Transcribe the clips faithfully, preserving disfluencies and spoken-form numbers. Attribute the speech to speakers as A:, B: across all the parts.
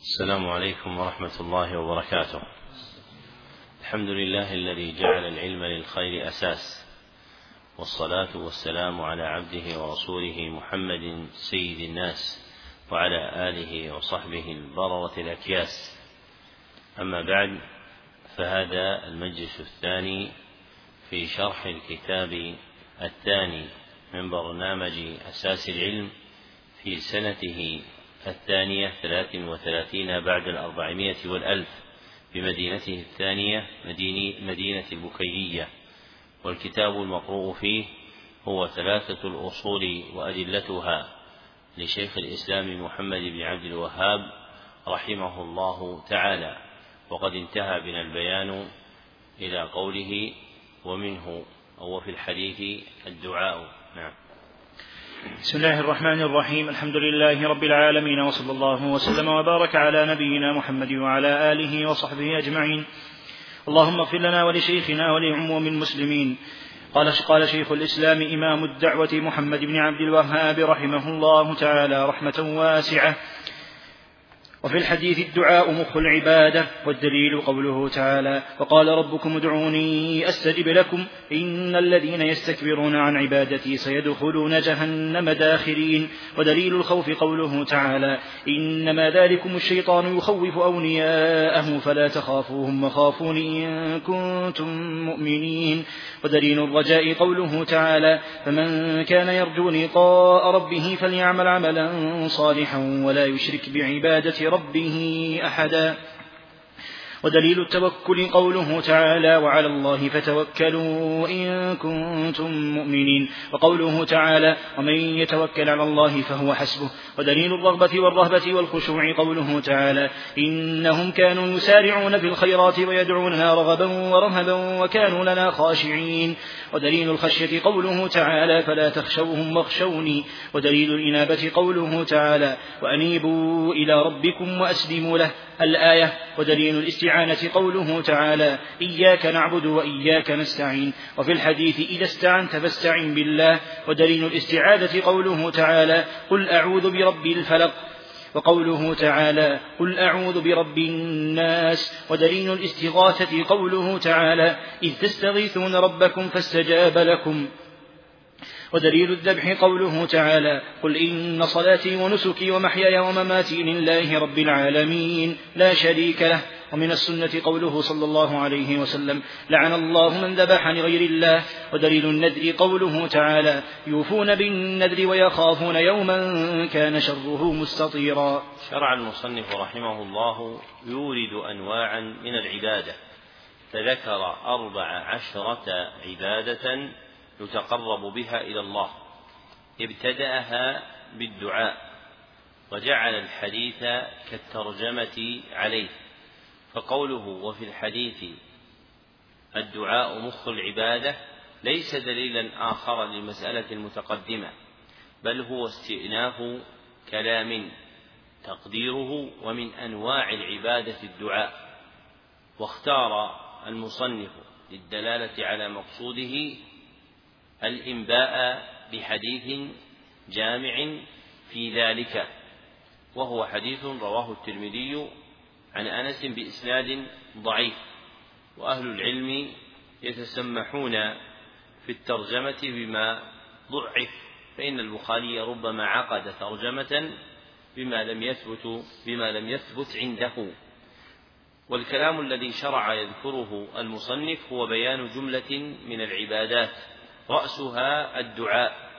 A: السلام عليكم ورحمة الله وبركاته. الحمد لله الذي جعل العلم للخير أساس، والصلاة والسلام على عبده ورسوله محمد سيد الناس وعلى آله وصحبه البررة الأكياس. أما بعد، فهذا المجلس الثاني في شرح الكتاب الثاني من برنامج أساس العلم في سنته الثانية ثلاث وثلاثين بعد الأربعمائة والألف بمدينته الثانية مدينة البكيرية. والكتاب المقروء فيه هو ثلاثة الأصول وأدلتها لشيخ الإسلام محمد بن عبد الوهاب رحمه الله تعالى. وقد انتهى بنا البيان إلى قوله ومنه أو في الحديث الدعاء. نعم.
B: بسم الله الرحمن الرحيم. الحمد لله رب العالمين، وصلى الله وسلم وبارك على نبينا محمد وعلى آله وصحبه أجمعين. اللهم اغفر لنا ولشيخنا ولعموم المسلمين. قال قال شيخ الإسلام إمام الدعوة محمد بن عبد الوهاب رحمه الله تعالى رحمة واسعة: وفي الحديث الدعاء مخ العبادة، والدليل قوله تعالى: وقال ربكم ادعوني أستجب لكم إن الذين يستكبرون عن عبادتي سيدخلون جهنم داخرين. ودليل الخوف قوله تعالى: إنما ذلكم الشيطان يخوف أولياءه فلا تخافوهم وخافون إن كنتم مؤمنين. ودليل الرجاء قوله تعالى: فمن كان يرجو لقاء ربه فليعمل عملا صالحا ولا يشرك بعبادة ربه أحدا. ودليل التوكل قوله تعالى: وعلى الله فتوكلوا إن كنتم مؤمنين. وقوله تعالى: ومن يتوكل على الله فهو حسبه. ودليل الرغبة والرهبة والخشوع قوله تعالى: إنهم كانوا يسارعون في الخيرات ويدعوننا رغبا ورهبا وكانوا لنا خاشعين. ودليل الخشية قوله تعالى: فلا تخشوهم واخشوني. ودليل الإنابة قوله تعالى: وأنيبوا إلى ربكم وأسلموا له الآية. ودليل الاستعانة قوله تعالى: إياك نعبد وإياك نستعين. وفي الحديث: إذا استعنت فاستعن بالله. ودليل الاستعاذة قوله تعالى: قل أعوذ برب الفلق. وقوله تعالى: قل أعوذ برب الناس. ودليل الاستغاثة قوله تعالى: إذ تستغيثون ربكم فاستجاب لكم. ودليل الذبح قوله تعالى: قل إن صلاتي ونسكي ومحياي ومماتي لله رب العالمين لا شريك له. ومن السنة قوله صلى الله عليه وسلم: لعن الله من ذبح لغير الله. ودليل النذر قوله تعالى: يوفون بالنذر ويخافون يوما كان شره مستطيرا.
A: شرع المصنف رحمه الله يورد أنواعا من العبادة، فذكر أربع عشرة عبادة يتقرب بها إلى الله. ابتدأها بالدعاء، وجعل الحديث كالترجمة عليه، فقوله وفي الحديث الدعاء مخ العبادة ليس دليلا آخر للمسألة المتقدمة، بل هو استئناف كلام تقديره ومن أنواع العبادة الدعاء. واختار المصنف للدلالة على مقصوده الإنباء بحديث جامع في ذلك، وهو حديث رواه الترمذي عن أنس بإسناد ضعيف. وأهل العلم يتسمحون في الترجمة بما ضعف، فإن البخاري ربما عقد ترجمة بما لم يثبت بما لم يثبت عنده. والكلام الذي شرع يذكره المصنف هو بيان جملة من العبادات رأسها الدعاء،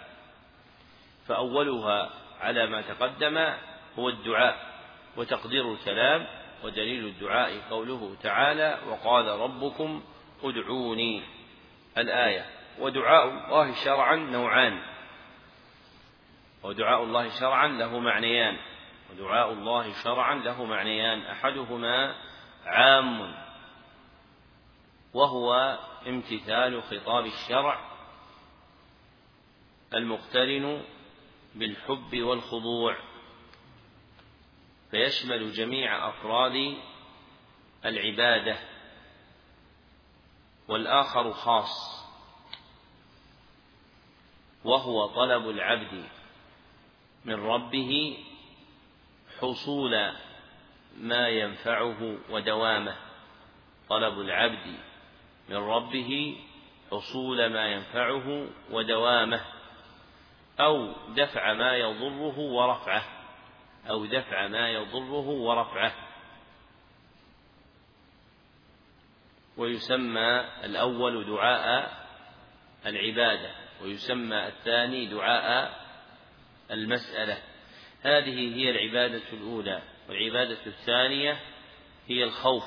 A: فأولها على ما تقدم هو الدعاء وتقدير الكلام. ودليل الدعاء قوله تعالى: وقال ربكم ادعوني الآية. ودعاء الله شرعا نوعان، ودعاء الله شرعا له معنيان ودعاء الله شرعا له معنيان أحدهما عام، وهو امتثال خطاب الشرع المقترن بالحب والخضوع، فيشمل جميع أفراد العبادة. والآخر خاص، وهو طلب العبد من ربه حصول ما ينفعه ودوامه، طلب العبد من ربه حصول ما ينفعه ودوامه، أو دفع ما يضره ورفعه أو دفع ما يضره ورفعه. ويسمى الأول دعاء العبادة، ويسمى الثاني دعاء المسألة. هذه هي العبادة الأولى. والعبادة الثانية هي الخوف.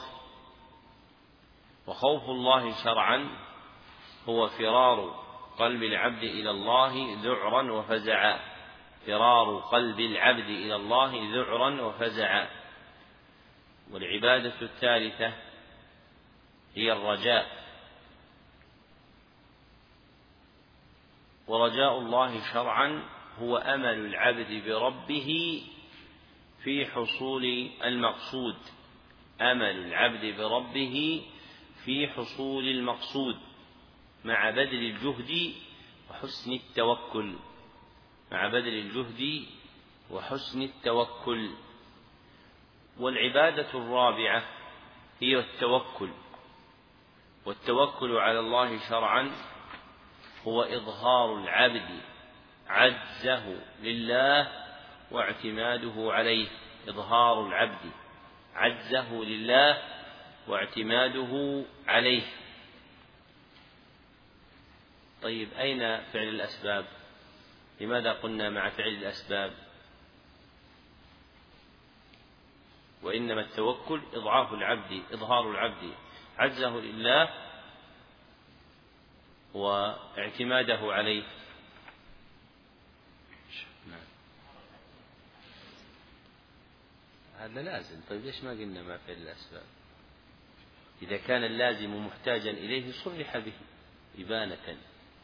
A: وخوف الله شرعا هو فرار قلب العبد إلى الله ذعرا وفزعا، فرار قلب العبد إلى الله ذعرا وفزعا. والعبادة الثالثة هي الرجاء. ورجاء الله شرعا هو أمل العبد بربه في حصول المقصود، أمل العبد بربه في حصول المقصود مع بذل الجهد وحسن التوكل، مع بذل الجهد وحسن التوكل. والعبادة الرابعة هي التوكل. والتوكل على الله شرعا هو إظهار العبد عجزه لله واعتماده عليه، إظهار العبد عجزه لله واعتماده عليه. طيب أين فعل الأسباب؟ لماذا قلنا مع فعل الأسباب؟ وإنما التوكل إضعاف العبد، إظهار العبد عجزه لله واعتماده عليه. هذا لازم. طيب ليش ما قلنا ما فعل الأسباب؟ إذا كان اللازم محتاجا إليه صرح به إبانة.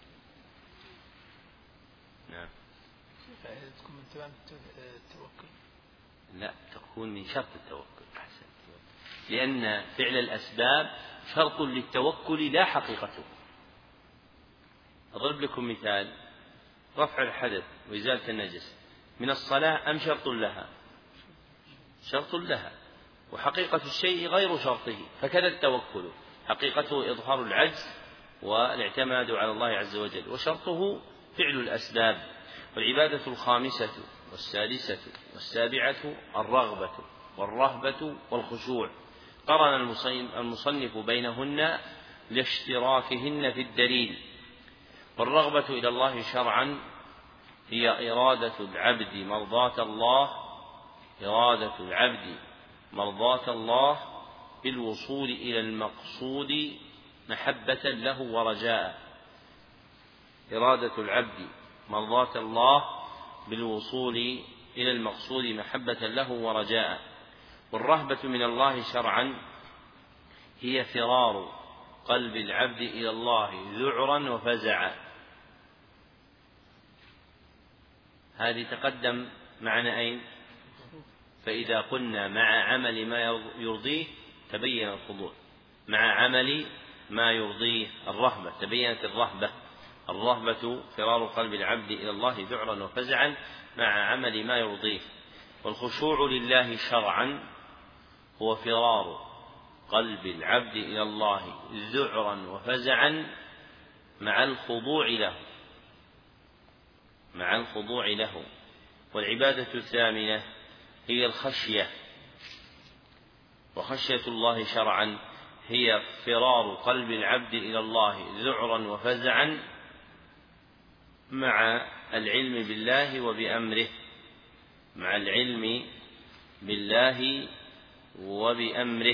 A: نعم.
C: تكون من تمام التوكل؟
A: لا، تكون من شرط التوكل. أحسن. لأن فعل الأسباب شرط للتوكل لا حقيقته. أضرب لكم مثال: رفع الحدث وإزالة النجس من الصلاة أم شرط لها؟ شرط لها، وحقيقة الشيء غير شرطه. فكذا التوكل حقيقته إظهار العجز والاعتماد على الله عز وجل، وشرطه فعل الأسباب. والعبادة الخامسة والسادسة والسابعة الرغبة والرهبة والخشوع. قرن المصنف بينهن لاشتراكهن في الدليل. والرغبة إلى الله شرعا هي إرادة العبد مرضاة الله، إرادة العبد مرضاة الله بالوصول إلى المقصود محبة له ورجاء. إرادة العبد مرضاة الله بالوصول إلى المقصود محبة له ورجاء. والرهبة من الله شرعا هي فرار قلب العبد إلى الله ذعرا وفزعا. هذه تقدم معنا أين؟ فإذا قلنا مع عمل ما يرضيه تبين الخضوع، مع عمل ما يرضيه الرهبة تبينت الرهبة. الرهبة فرار قلب العبد إلى الله ذعرا وفزعا مع عمل ما يرضيه. والخشوع لله شرعا هو فرار قلب العبد إلى الله ذعرا وفزعا مع الخضوع له، مع الخضوع له. والعبادة الثامنة هي الخشية. وخشية الله شرعا هي فرار قلب العبد إلى الله ذعرا وفزعا مع العلم بالله وبأمره، مع العلم بالله وبأمره.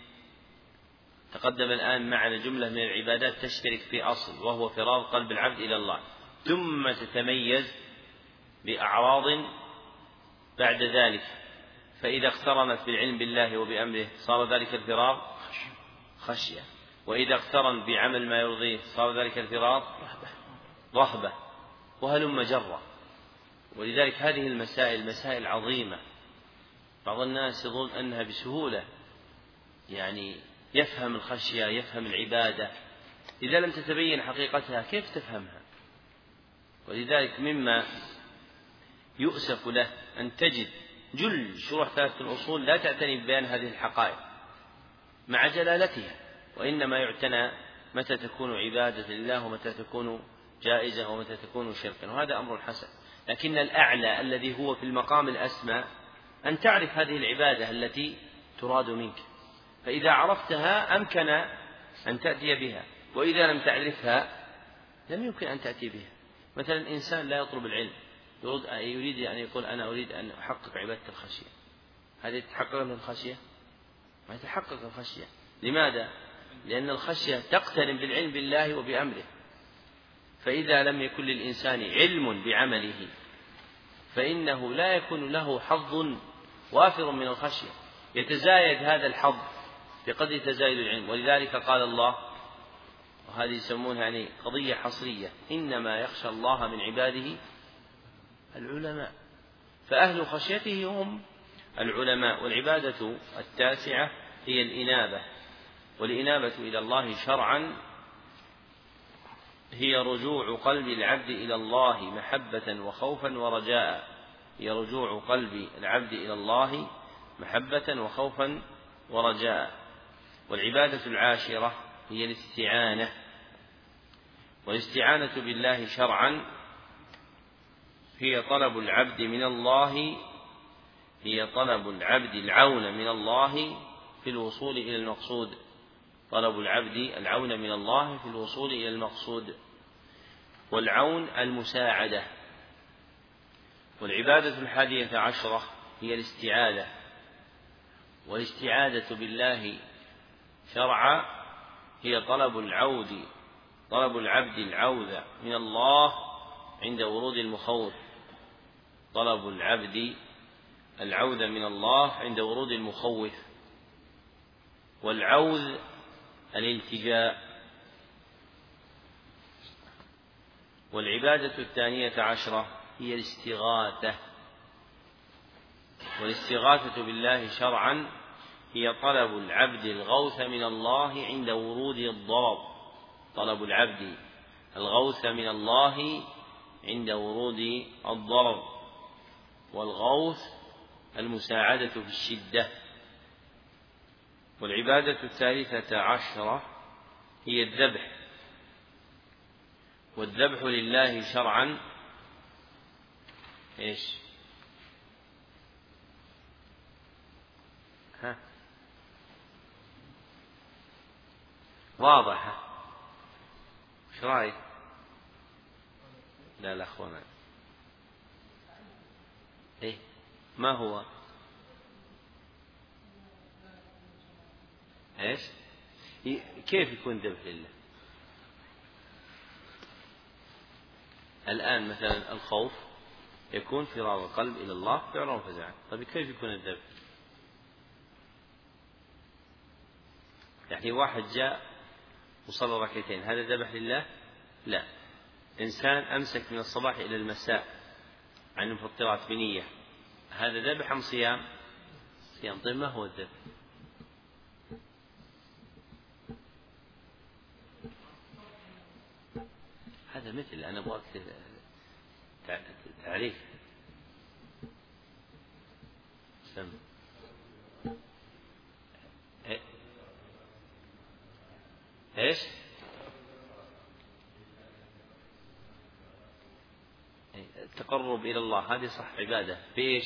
A: تقدم الآن معنا جملة من العبادات تشترك في أصل، وهو فرار قلب العبد إلى الله، ثم تتميز بأعراض بعد ذلك. فإذا اقترنت بالعلم بالله وبأمره صار ذلك الفرار خشية، وإذا اقترن بعمل ما يرضيه صار ذلك الفرار رهبة، وهلم جرة. ولذلك هذه المسائل مسائل عظيمة. بعض الناس يظن أنها بسهولة يعني يفهم الخشية، يفهم العبادة، إذا لم تتبين حقيقتها كيف تفهمها؟ ولذلك مما يؤسف له أن تجد جل شروح ثلاثة الأصول لا تعتني ببيان هذه الحقائق مع جلالتها، وإنما يعتنى متى تكون عبادة لله ومتى تكون جائزة ومتى تكون شركا، وهذا أمر حسن. لكن الأعلى الذي هو في المقام الأسمى أن تعرف هذه العبادة التي تراد منك، فإذا عرفتها أمكن أن تأتي بها، وإذا لم تعرفها لم يمكن أن تأتي بها. مثلا إنسان لا يطلب العلم يريد أن يقول أنا أريد أن أحقق عبادة الخشية، هذه تتحقق من الخشية؟ ما يتحقق الخشية. لماذا؟ لأن الخشية تقترن بالعلم بالله وبأمره، فإذا لم يكن للإنسان علم بعمله فإنه لا يكون له حظ وافر من الخشية، يتزايد هذا الحظ بقدر تزايد العلم. ولذلك قال الله، وهذه يسمونها يعني قضية حصرية، إنما يخشى الله من عباده العلماء، فأهل خشيته هم العلماء. والعبادة التاسعة هي الإنابة، والإنابة إلى الله شرعا هي رجوع قلب العبد إلى الله محبة وخوفا ورجاء، هي رجوع قلب العبد إلى الله محبة وخوفا ورجاء. والعبادة العاشرة هي الاستعانة، والاستعانة بالله شرعا هي طلب العبد من الله هي طلب العبد العون من الله في الوصول إلى المقصود، طلب العبد العون من الله في الوصول إلى المقصود. والعون المساعدة. والعبادة الحادية عشرة هي الاستعاذة، والاستعاذة بالله شرعا هي طلب العود طلب العبد العوذ من الله عند ورود المخوف، طلب العبد العوذ من الله عند ورود المخوف. والعوذ الالتجاء. والعبادة الثانية عشرة هي الاستغاثة، والاستغاثة بالله شرعا هي طلب العبد الغوث من الله عند ورود الضرر، طلب العبد الغوث من الله عند ورود الضرر. والغوث المساعدة في الشدة. والعبادة الثالثة عشرة هي الذبح، والذبح لله شرعا ايش؟ ها واضحة؟ ايش رايك؟ لا لا اخوانا، ايه ما هو ايش؟ كيف يكون ذبح لله؟ الآن مثلا الخوف يكون فراغ القلب إلى الله فعلا وفزعا، طيب كيف يكون الذبح؟ يعني واحد جاء وصلى ركعتين، هذا ذبح لله؟ لا. إنسان أمسك من الصباح إلى المساء عن المفطرات بنية، هذا ذبح أم صيام؟ صيام. طيب ما هو الذبح؟ هذا مثل أنا أبغى تعريف سم إيش؟ التقرب إلى الله، هذه صح عبادة بإيش؟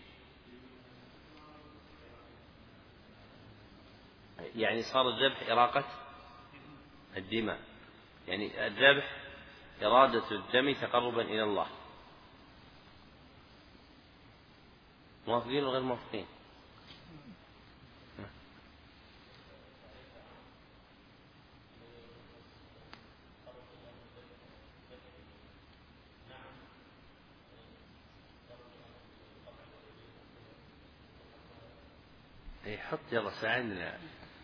A: يعني صار الذبح إراقة الدماء، يعني الذبح إرادة الدم تقربا إلى الله. موافقين وغير موافقين؟ اي حط يلا ساعدنا.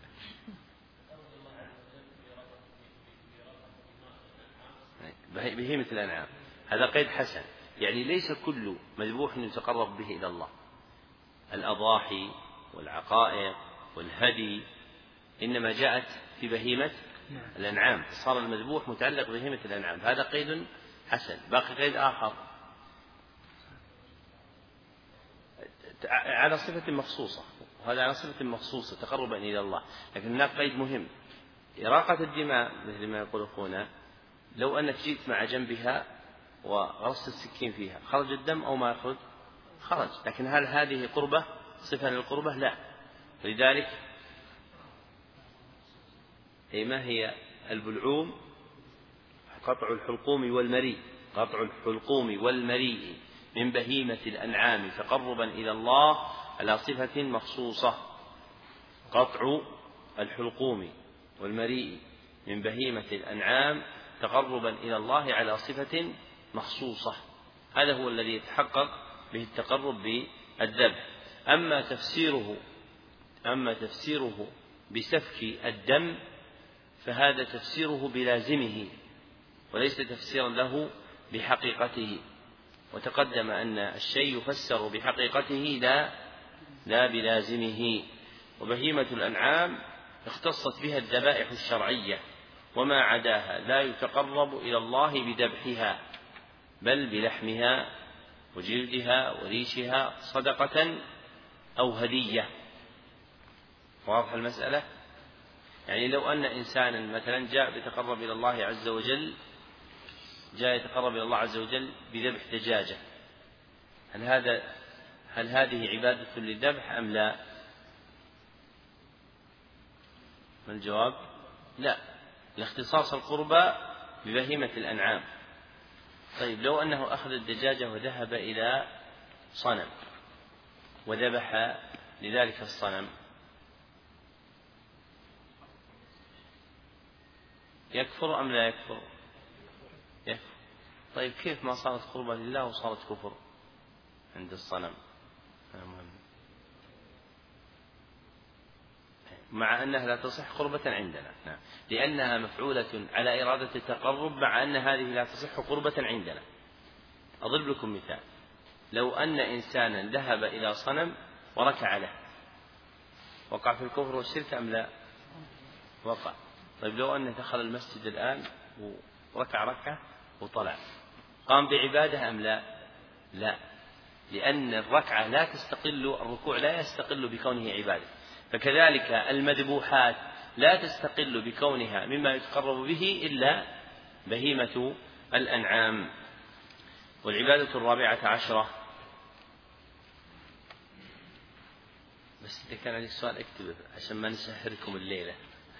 A: بهيمة الأنعام هذا قيد حسن، يعني ليس كل مذبوح يتقرب به إلى الله، الأضاحي والعقائق والهدي إنما جاءت في بهيمة الأنعام، صار المذبوح متعلق بهيمة الأنعام، هذا قيد حسن. باقي قيد آخر على صفة مخصوصة، وهذا على صفة مخصوصة تقربا إلى الله. لكن هناك قيد مهم، إراقة الدماء مثل ما يقول أخونا، لو أنك جئت مع جنبها وغرست السكين فيها خرج الدم أو ما يخرج؟ خرج. لكن هل هذه قربة صفة للقربة؟ لا. لذلك أي ما هي البلعوم؟ قطع الحلقوم والمريء، قطع الحلقوم والمريء من بهيمة الأنعام تقربا إلى الله على صفة مخصوصة. قطع الحلقوم والمريء من بهيمة الأنعام تقربا إلى الله على صفة مخصوصة، هذا هو الذي يتحقق به التقرب بالذبح. أما تفسيره أما تفسيره بسفك الدم فهذا تفسيره بلازمه وليس تفسيرا له بحقيقته، وتقدم أن الشيء يفسر بحقيقته لا لا بلازمه. وبهيمة الأنعام اختصت بها الذبائح الشرعية، وما عداها لا يتقرب إلى الله بذبحها بل بلحمها وجلدها وريشها صدقة أو هدية. واضح المسألة؟ يعني لو أن إنسانا مثلا جاء يتقرب إلى الله عز وجل جاء يتقرب إلى الله عز وجل بذبح دجاجة، هل هذا هل هذه عبادة للذبح أم لا؟ ما الجواب؟ لا، لاختصاص القربى ببهيمة الأنعام. طيب لو أنه أخذ الدجاجة وذهب إلى صنم وذبح لذلك الصنم، يكفر أم لا يكفر؟ يكفر. طيب كيف ما صارت قربة لله وصارت كفر عند الصنم؟ مع أنها لا تصح قربة عندنا، نعم، لأنها مفعولة على إرادة التقرب، مع أن هذه لا تصح قربة عندنا. أضرب لكم مثال، لو أن إنسانا ذهب إلى صنم وركع له، وقع في الكفر والشرك أم لا؟ وقع. طيب لو أنه دخل المسجد الآن وركع ركعة وطلع، قام بعبادة أم لا؟ لا، لأن الركعة لا تستقل، الركوع لا يستقل بكونه عبادة. فكذلك المذبوحات لا تستقل بكونها مما يتقرب به إلا بهيمة الأنعام. والعبادة الرابعة عشرة، بس إذا كان عندك سؤال اكتبه عشان ما نسهركم الليلة.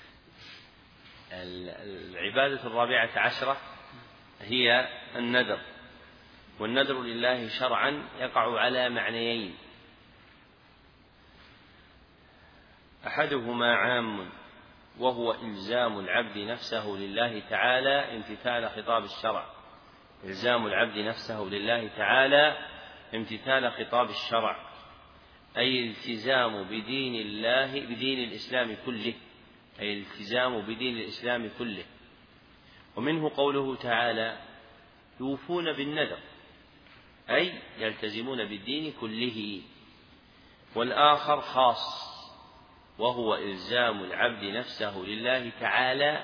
A: العبادة الرابعة عشرة هي النذر، والنذر لله شرعا يقع على معنيين، أحدهما عام وهو إلزام العبد نفسه لله تعالى امتثال خطاب الشرع، إلزام العبد نفسه لله تعالى امتثال خطاب الشرع، أي الالتزام بدين الله بدين الإسلام كله، أي الالتزام بدين الإسلام كله. ومنه قوله تعالى يوفون بالنذر، أي يلتزمون بالدين كله. والآخر خاص وهو إلزام العبد نفسه لله تعالى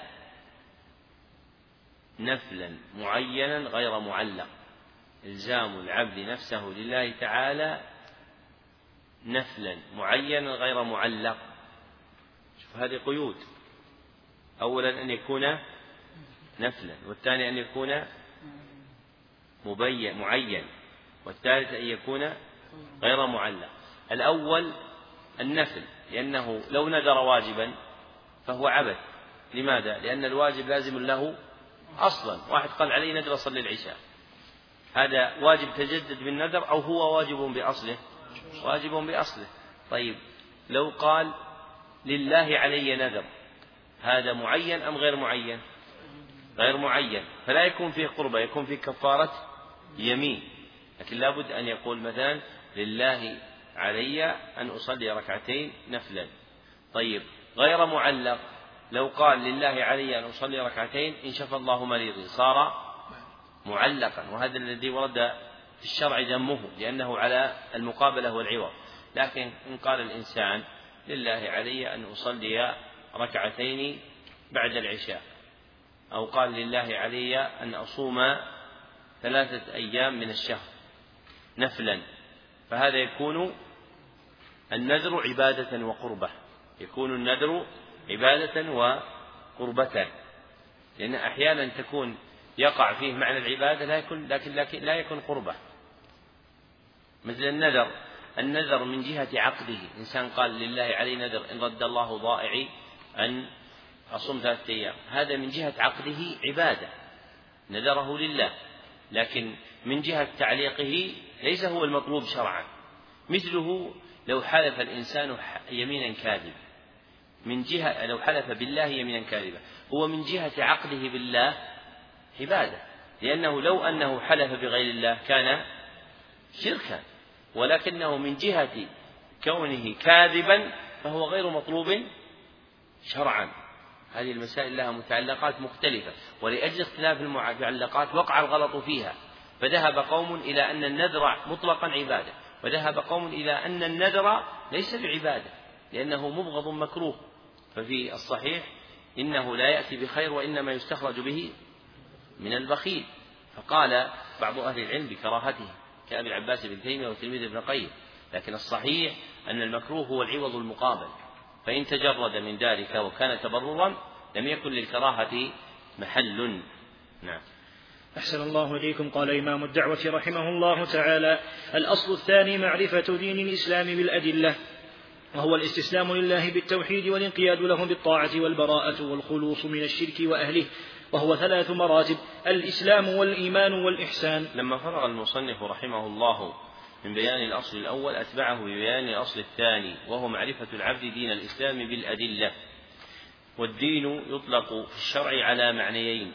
A: نفلا معينا غير معلق، إلزام العبد نفسه لله تعالى نفلا معينا غير معلق. شوف هذه قيود، أولا أن يكون نفلا، والثاني أن يكون مبين معين، والثالث أن يكون غير معلق. الأول النفل، لأنه لو نذر واجبا فهو عبث. لماذا؟ لأن الواجب لازم له أصلا. واحد قال علي نذر أصلي العشاء، هذا واجب تجدد بالنذر أو هو واجب بأصله؟ واجب بأصله. طيب لو قال لله علي نذر، هذا معين أم غير معين؟ غير معين، فلا يكون فيه قربة، يكون فيه كفارة يمين. لكن لابد أن يقول مثلا لله علي أن أصلي ركعتين نفلا. طيب غير معلق، لو قال لله علي أن أصلي ركعتين إن شفى الله مريضي، صار معلقا، وهذا الذي ورد في الشرع ذمه لأنه على المقابلة والعوض. لكن إن قال الإنسان لله علي أن أصلي ركعتين بعد العشاء، أو قال لله علي أن أصوم ثلاثة أيام من الشهر نفلا، فهذا يكون النذر عبادة وقربة، يكون النذر عبادة وقربة، لأن أحيانا تكون يقع فيه معنى العبادة لا يكون لكن, لكن لا يكون قربة، مثل النذر. النذر من جهة عقده، إنسان قال لله علي نذر إن رد الله ضائعي أن أصوم ثلاثة أيام، هذا من جهة عقده عبادة نذره لله، لكن من جهة تعليقه ليس هو المطلوب شرعا. مثله لو حلف الإنسان يمينا كاذبا، من جهة لو حلف بالله يمينا كاذبا هو من جهة عقده بالله عبادة، لأنه لو أنه حلف بغير الله كان شركا، ولكنه من جهة كونه كاذبا فهو غير مطلوب شرعا. هذه المسائل لها متعلقات مختلفة، ولأجل اختلاف المتعلقات وقع الغلط فيها، فذهب قوم إلى أن النذر مطلقا عبادة، وذهب قوم إلى أن النذر ليس بعبادة لأنه مبغض مكروه. ففي الصحيح إنه لا يأتي بخير وإنما يستخرج به من البخيل. فقال بعض أهل العلم بكراهته كأبي العباس بن تيمية وتلميذ ابن القيم، لكن الصحيح أن المكروه هو العوض المقابل، فإن تجرد من ذلك وكان تبررا لم يكن للكراهة محل. نعم.
B: أحسن الله إليكم. قال إمام الدعوة رحمه الله تعالى: الأصل الثاني معرفة دين الإسلام بالأدلة، وهو الاستسلام لله بالتوحيد والانقياد له بالطاعة والبراءة والخلوص من الشرك وأهله، وهو ثلاث مراتب: الإسلام والإيمان والإحسان.
A: لما فرغ المصنف رحمه الله من بيان الأصل الأول أتبعه ببيان الأصل الثاني، وهو معرفة العبد دين الإسلام بالأدلة. والدين يطلق في الشرع على معنيين: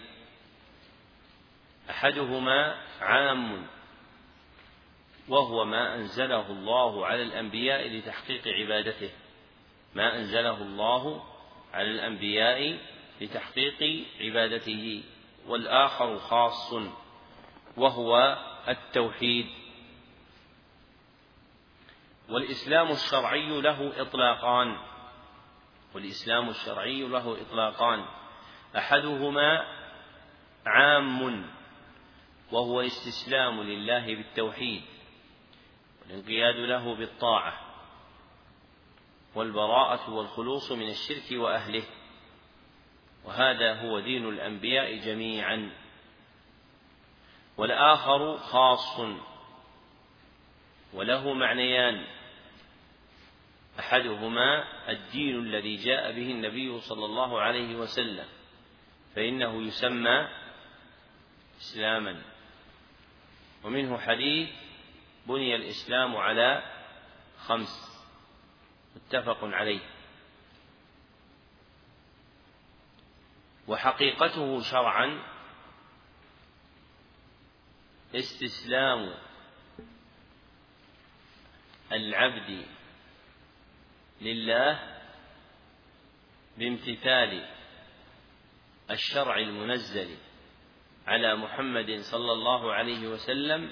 A: أحدهما عام وهو ما أنزله الله على الأنبياء لتحقيق عبادته، ما أنزله الله على الأنبياء لتحقيق عبادته. والآخر خاص وهو التوحيد. والإسلام الشرعي له إطلاقان والإسلام الشرعي له إطلاقان أحدهما عام وهو استسلام لله بالتوحيد والانقياد له بالطاعة والبراءة والخلوص من الشرك وأهله، وهذا هو دين الأنبياء جميعا. والآخر خاص وله معنيان: أحدهما الدين الذي جاء به النبي صلى الله عليه وسلم، فإنه يسمى إسلاما، ومنه حديث بني الإسلام على خمس متفق عليه. وحقيقته شرعا استسلام العبد لله بامتثال الشرع المنزل على محمد صلى الله عليه وسلم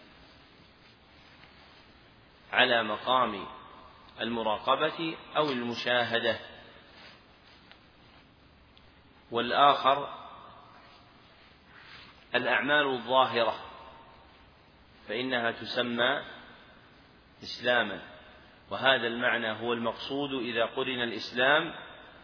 A: على مقام المراقبة أو المشاهدة. والآخر الأعمال الظاهرة، فإنها تسمى إسلاما، وهذا المعنى هو المقصود إذا قرن الإسلام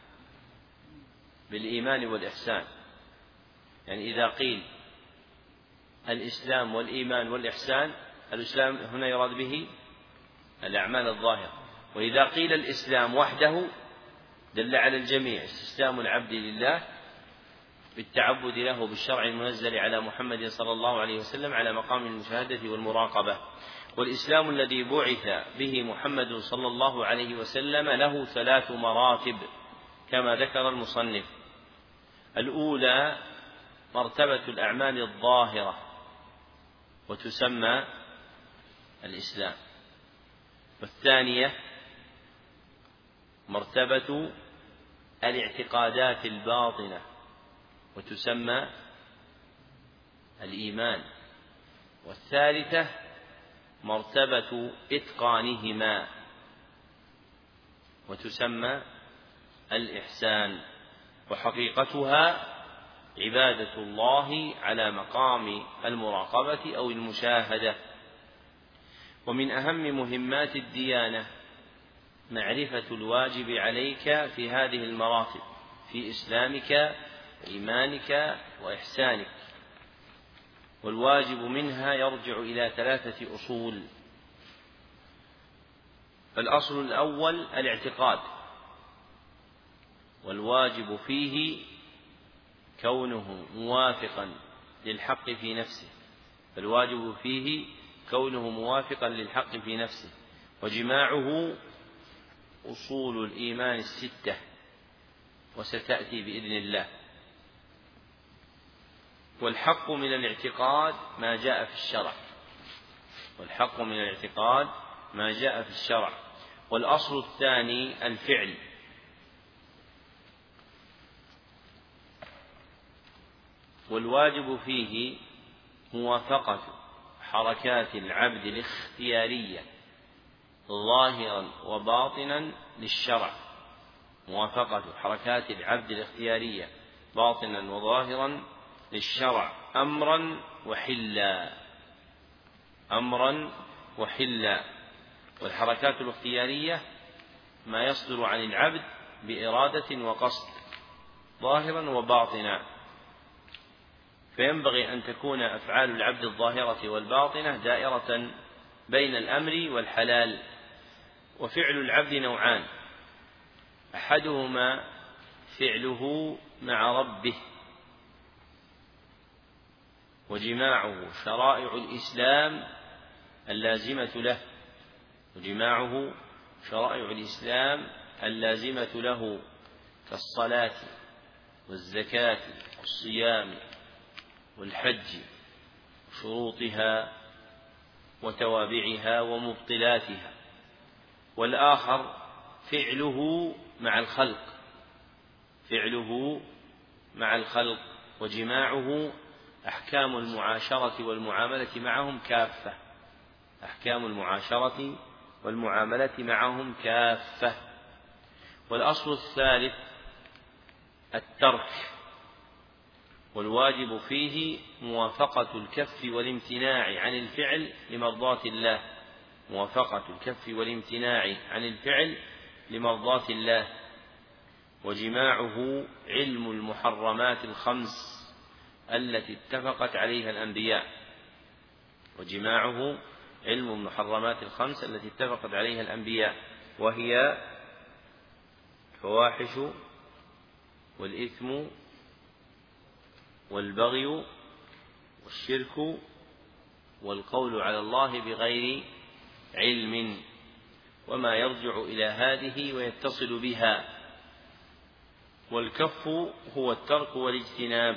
A: بالإيمان والإحسان. يعني إذا قيل الإسلام والإيمان والإحسان، الإسلام هنا يراد به الأعمال الظاهرة، وإذا قيل الإسلام وحده دل على الجميع: استسلام العبد لله بالتعبد له بالشرع المنزل على محمد صلى الله عليه وسلم على مقام المشاهدة والمراقبة. والإسلام الذي بعث به محمد صلى الله عليه وسلم له ثلاث مراتب كما ذكر المصنف: الأولى مرتبة الأعمال الظاهرة وتسمى الإسلام، والثانية مرتبة الاعتقادات الباطنة وتسمى الإيمان، والثالثة مرتبة إتقانهما وتسمى الإحسان. وحقيقتها عبادة الله على مقام المراقبة أو المشاهدة. ومن أهم مهمات الديانة معرفة الواجب عليك في هذه المراتب في إسلامك وإيمانك وإحسانك. والواجب منها يرجع إلى ثلاثة أصول. الأصل الأول الاعتقاد، والواجب فيه كونه موافقا للحق في نفسه، فالواجب فيه كونه موافقا للحق في نفسه، وجماعه أصول الإيمان الستة وستأتي بإذن الله. والحق من الاعتقاد ما جاء في الشرع، والحق من الاعتقاد ما جاء في الشرع. والأصل الثاني الفعل، والواجب فيه موافقة حركات العبد الاختيارية ظاهرا وباطنا للشرع، موافقة حركات العبد الاختيارية باطنا وظاهرا للشرع أمرا وحلا، أمرا وحلا. والحركات الاختيارية ما يصدر عن العبد بإرادة وقصد ظاهرا وباطنا، فينبغي أن تكون أفعال العبد الظاهرة والباطنة دائرة بين الأمر والحلال. وفعل العبد نوعان، أحدهما فعله مع ربه، وجماعه شرائع الإسلام اللازمة له، وجماعه شرائع الإسلام اللازمة له كالصلاة والزكاة والصيام والحج، شروطها وتوابعها ومبطلاتها. والآخر فعله مع الخلق، فعله مع الخلق، وجماعه أحكام المعاشرة والمعاملة معهم كافة، أحكام المعاشرة والمعاملة معهم كافة. والأصل الثالث الترك، والواجب فيه موافقة الكف والامتناع عن الفعل لمرضاة الله، موافقة الكف والامتناع عن الفعل لمرضاة الله. وجماعه علم المحرمات الخمس التي اتفقت عليها الأنبياء، وجماعه علم المحرمات الخمس التي اتفقت عليها الأنبياء، وهي الفواحش والإثم والبغي والشرك والقول على الله بغير علم، وما يرجع إلى هذه ويتصل بها. والكف هو الترك والاجتناب.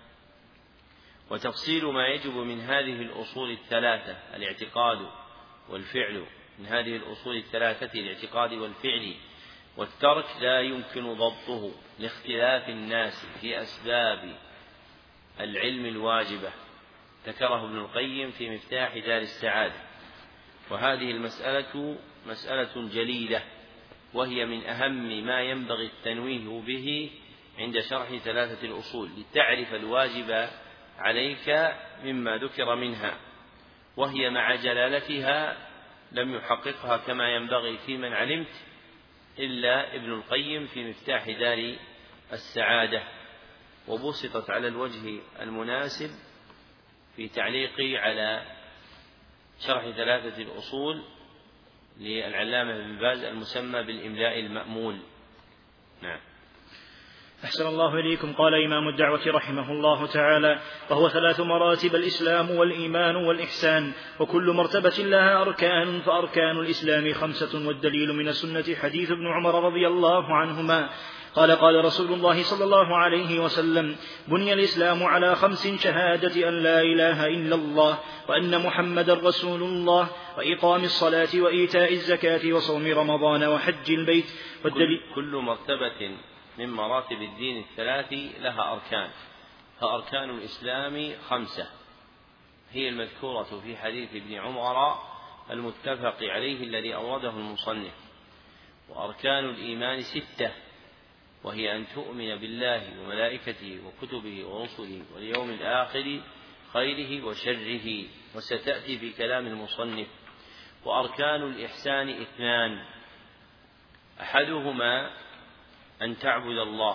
A: وتفصيل ما يجب من هذه الأصول الثلاثة الاعتقاد والفعل، من هذه الأصول الثلاثة الاعتقاد والفعل والترك لا يمكن ضبطه لاختلاف الناس في أسباب العلم الواجبة، ذكره ابن القيم في مفتاح دار السعادة. وهذه المسألة مسألة جليلة، وهي من أهم ما ينبغي التنويه به عند شرح ثلاثة الأصول، لتعرف الواجب عليك مما ذكر منها، وهي مع جلالتها لم يحققها كما ينبغي في من علمت إلا ابن القيم في مفتاح دار السعادة، وبسطت على الوجه المناسب في تعليقي على شرح ثلاثة الأصول للعلامة ابن باز المسمى بالإملاء المأمول. نعم.
B: أحسن الله إليكم. قال إمام الدعوة رحمه الله تعالى: وهو ثلاث مراتب: الإسلام والإيمان والإحسان، وكل مرتبة لها أركان، فأركان الإسلام خمسة، والدليل من السنة حديث ابن عمر رضي الله عنهما قال: قال رسول الله صلى الله عليه وسلم: بني الإسلام على خمس: شهادة أن لا إله إلا الله، وأن محمدا رسول الله، وإقام الصلاة، وإيتاء الزكاة، وصوم رمضان، وحج البيت. والدليل
A: كل مرتبة من مراتب الدين الثلاث لها أركان، فأركان الإسلام خمسة هي المذكورة في حديث ابن عمر المتفق عليه الذي أورده المصنف. وأركان الإيمان ستة، وهي أن تؤمن بالله وملائكته وكتبه ورسله واليوم الآخر خيره وشره، وستأتي في كلام المصنف. وأركان الإحسان اثنان: أحدهما أن تعبد الله،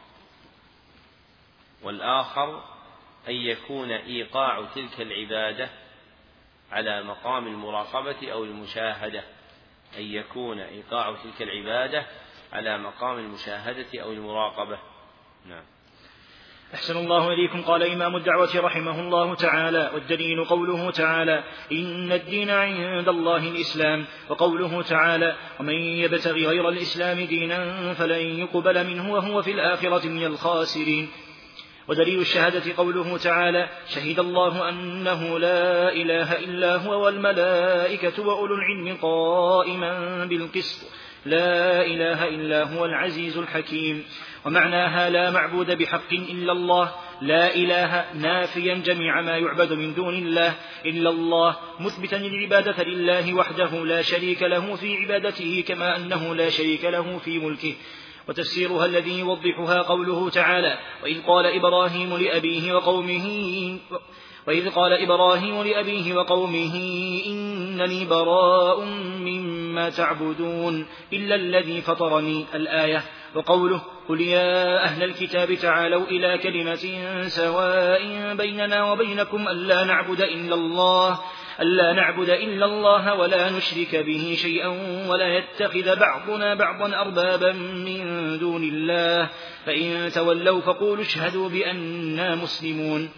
A: والآخر أن يكون إيقاع تلك العبادة على مقام المراقبة أو المشاهدة، أن يكون إيقاع تلك العبادة على مقام المشاهدة أو المراقبة. نعم.
B: أحسن الله إليكم. قال إمام الدعوة رحمه الله تعالى: والدليل قوله تعالى: إن الدين عند الله الإسلام، وقوله تعالى: ومن يبتغي غير الإسلام دينا فلن يقبل منه وهو في الآخرة من الخاسرين. ودليل الشهادة قوله تعالى: شهد الله أنه لا إله إلا هو والملائكة وأولو العلم قائما بالقسط لا إله إلا هو العزيز الحكيم. ومعناها لا معبود بحق إلا الله، لا إله نافيا جميع ما يعبد من دون الله إلا الله، مثبتا العبادة لله وحده لا شريك له في عبادته كما أنه لا شريك له في ملكه. وتفسيرها الذي يوضحها قوله تعالى: وإذ قال إبراهيم لأبيه وقومه وإذ قال إبراهيم لأبيه وقومه إنني براء مما تعبدون إلا الذي فطرني، الآية. وقوله: قل يا أهل الكتاب تعالوا إلى كلمة سواء بيننا وبينكم ألا نعبد إلا الله ألا نعبد إلا الله ولا نشرك به شيئا ولا يتخذ بعضنا بعضا أربابا من دون الله فإن تولوا فقولوا اشهدوا بأننا مسلمون.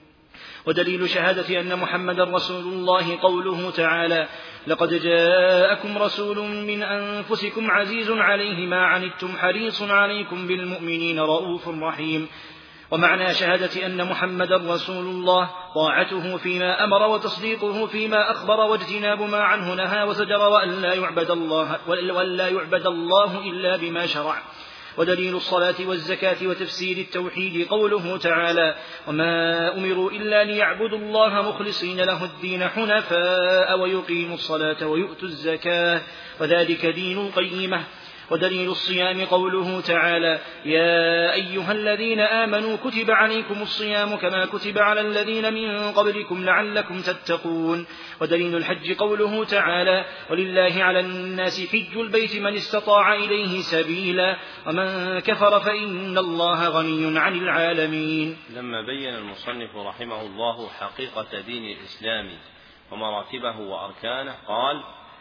B: ودليل شهادة أن محمدا رسول الله قوله تعالى: لقد جاءكم رسول من أنفسكم عزيز عليه ما عنتم حريص عليكم بالمؤمنين رؤوف رحيم. ومعنى شهادة أن محمدا رسول الله طاعته فيما أمر وتصديقه فيما أخبر واجتناب ما عنه نهى وزجر وأن لا يعبد الله, وأن لا يعبد الله إلا بما شرع. ودليل الصلاة والزكاة وتفسير التوحيد قوله تعالى: وما أمروا إلا ليعبدوا الله مخلصين له الدين حنفاء ويقيموا الصلاة ويؤتوا الزكاة وذلك دين القيمة. ودليل الصيام قوله تعالى: يا أيها الذين آمنوا كتب عليكم الصيام كما كتب على الذين من قبلكم لعلكم تتقون. ودليل الحج قوله تعالى: ولله على الناس حج البيت من استطاع إليه سبيلا ومن كفر فإن الله غني عن العالمين.
A: لما بين المصنف رحمه الله حقيقة دين الإسلام ومراتبه وأركانه قال: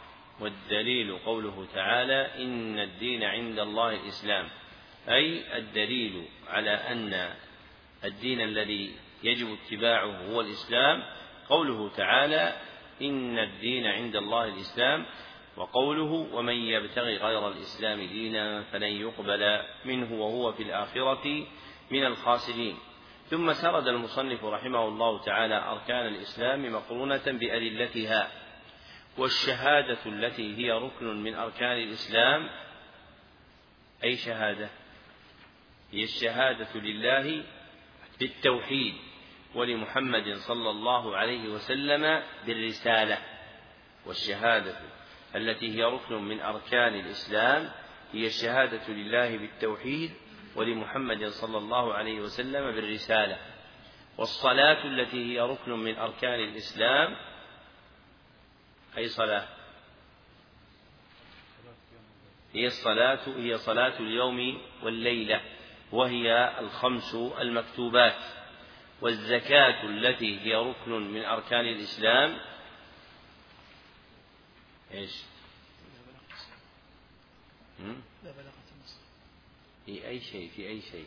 A: والدليل قوله تعالى: إن الدين عند الله الإسلام، أي الدليل على أن الدين الذي يجب اتباعه هو الإسلام قوله تعالى: إن الدين عند الله الإسلام، وقوله: ومن يبتغي غير الإسلام دينا فلن يقبل منه وهو في الآخرة من الخاسرين. ثم سرد المصنف رحمه الله تعالى أركان الإسلام مقرونة بأدلتها. والشهادة التي هي ركن من أركان الإسلام أي شهادة؟ هي الشهادة لله بالتوحيد ولمحمد صلى الله عليه وسلم بالرسالة. والشهادة التي هي ركن من أركان الإسلام هي الشهادة لله بالتوحيد ولمحمد صلى الله عليه وسلم بالرسالة. والصلاة التي هي ركن من أركان الإسلام أي صلاة؟ هي الصلاة هي صلاة اليوم والليلة وهي الخمس المكتوبات. والزكاة التي هي ركن من أركان الإسلام إيش؟ في أي شيء في أي شيء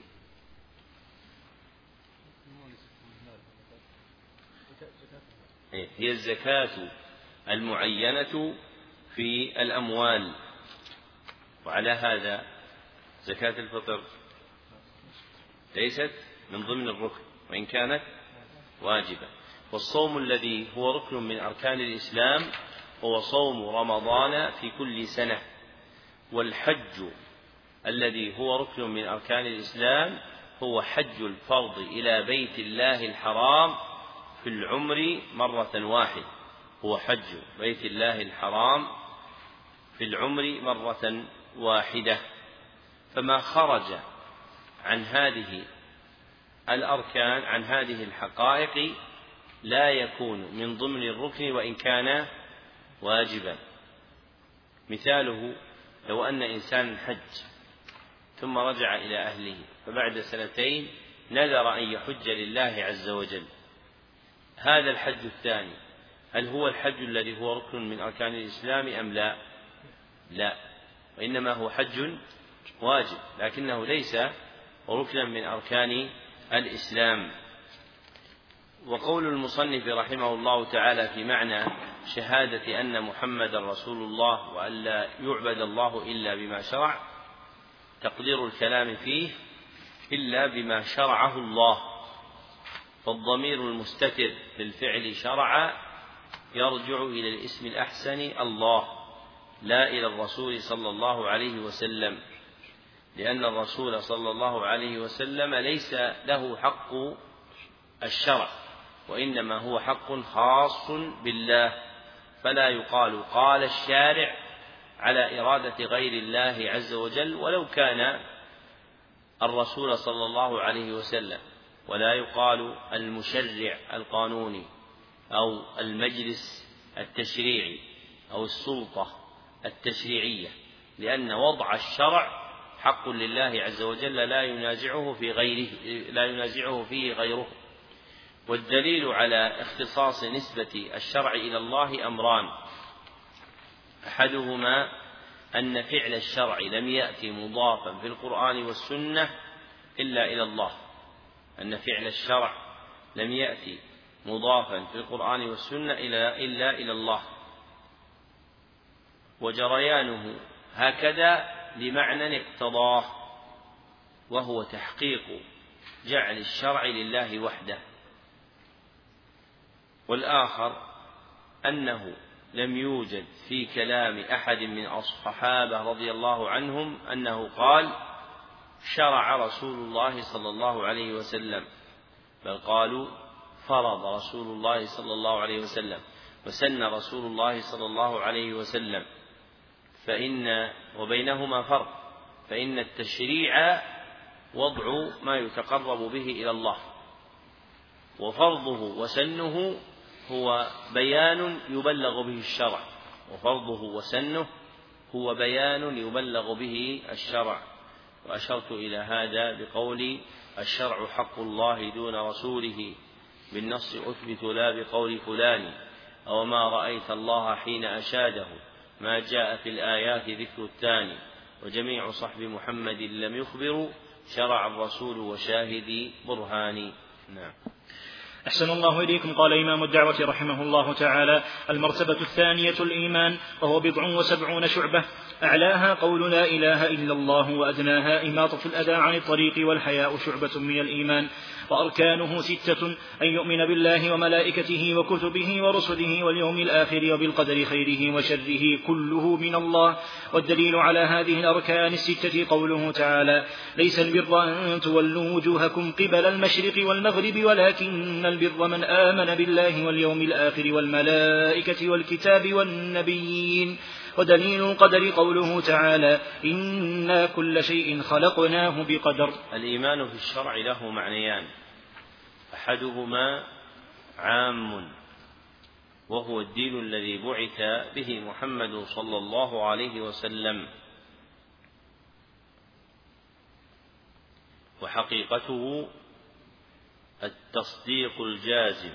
A: هي الزكاة المعينة في الأموال. وعلى هذا زكاة الفطر ليست من ضمن الركن وإن كانت واجبة. والصوم الذي هو ركن من أركان الإسلام هو صوم رمضان في كل سنة. والحج الذي هو ركن من أركان الإسلام هو حج الفرض إلى بيت الله الحرام في العمر مرة واحدة. هو حج بيت الله الحرام في العمر مرة واحدة. فما خرج عن هذه الأركان عن هذه الحقائق لا يكون من ضمن الركن وإن كان واجبا. مثاله لو أن إنسان حج ثم رجع إلى أهله فبعد سنتين نذر أن يحج لله عز وجل، هذا الحج الثاني هل هو الحج الذي هو ركن من أركان الإسلام أم لا؟ لا، وإنما هو حج واجب لكنه ليس ركنا من أركان الإسلام. وقول المصنف رحمه الله تعالى في معنى شهادة أن محمدا رسول الله وأن لا يعبد الله إلا بما شرع، تقدير الكلام فيه إلا بما شرعه الله، فالضمير المستتر للفعل شرع يرجع إلى الاسم الأحسن الله لا إلى الرسول صلى الله عليه وسلم، لأن الرسول صلى الله عليه وسلم ليس له حق الشرع، وإنما هو حق خاص بالله، فلا يقال قال الشارع على إرادة غير الله عز وجل ولو كان الرسول صلى الله عليه وسلم، ولا يقال المشرع القانوني أو المجلس التشريعي أو السلطة التشريعية، لأن وضع الشرع حق لله عز وجل لا ينازعه في غيره لا ينازعه فيه غيره. والدليل على اختصاص نسبة الشرع إلى الله أمران، أحدهما أن فعل الشرع لم يأتي مضافا في القرآن والسنة إلا إلى الله، أن فعل الشرع لم يأتي مضافا في القرآن والسنة إلا إلى الله، وجريانه هكذا لمعنى اقتضاه، وهو تحقيق جعل الشرع لله وحده. والآخر أنه لم يوجد في كلام أحد من الصحابة رضي الله عنهم أنه قال شرع رسول الله صلى الله عليه وسلم، بل قالوا فرض رسول الله صلى الله عليه وسلم وسن رسول الله صلى الله عليه وسلم، فإن وبينهما فرق، فإن التشريع وضع ما يتقرب به إلى الله، وفرضه وسنه هو بيان يبلغ به الشرع، وفرضه وسنه هو بيان يبلغ به الشرع. وأشرت إلى هذا بقولي الشرع حق الله دون رسوله، بالنص أثبت لا بقول فلان، أو ما رأيت الله حين أشاده، ما جاء في الآيات ذكر الثاني، وجميع صحب محمد لم يخبروا شرع الرسول وشاهدي برهاني. نعم.
B: أحسن الله إليكم. قال إمام الدعوة رحمه الله تعالى: المرتبة الثانية الإيمان، وهو بضع وسبعون شعبة، أعلاها قول لا إله إلا الله، وأدناها إماطة الأذى عن الطريق، والحياء شعبة من الإيمان. وأركانه ستة: أن يؤمن بالله وملائكته وكتبه ورسله واليوم الآخر وبالقدر خيره وشره كله من الله. والدليل على هذه الأركان الستة قوله تعالى: ليس البر أن تولوا وجوهكم قبل المشرق والمغرب ولكن البر من آمن بالله واليوم الآخر والملائكة والكتاب والنبيين. ودليل القدر قوله تعالى: إنا كل شيء خلقناه بقدر.
A: الإيمان في الشرع له معنيان، أحدهما عام وهو الدين الذي بعث به محمد صلى الله عليه وسلم، وحقيقته التصديق الجازم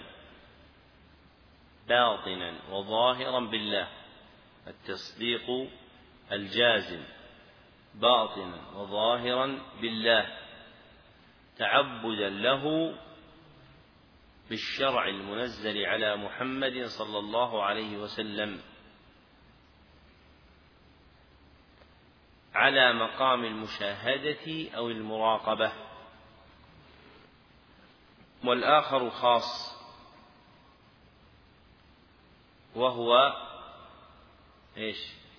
A: باطنا وظاهرا بالله، التصديق الجازم باطنا وظاهرا بالله، تعبدا له بالشرع المنزل على محمد صلى الله عليه وسلم على مقام المشاهدة أو المراقبة. والآخر خاص، وهو إيش؟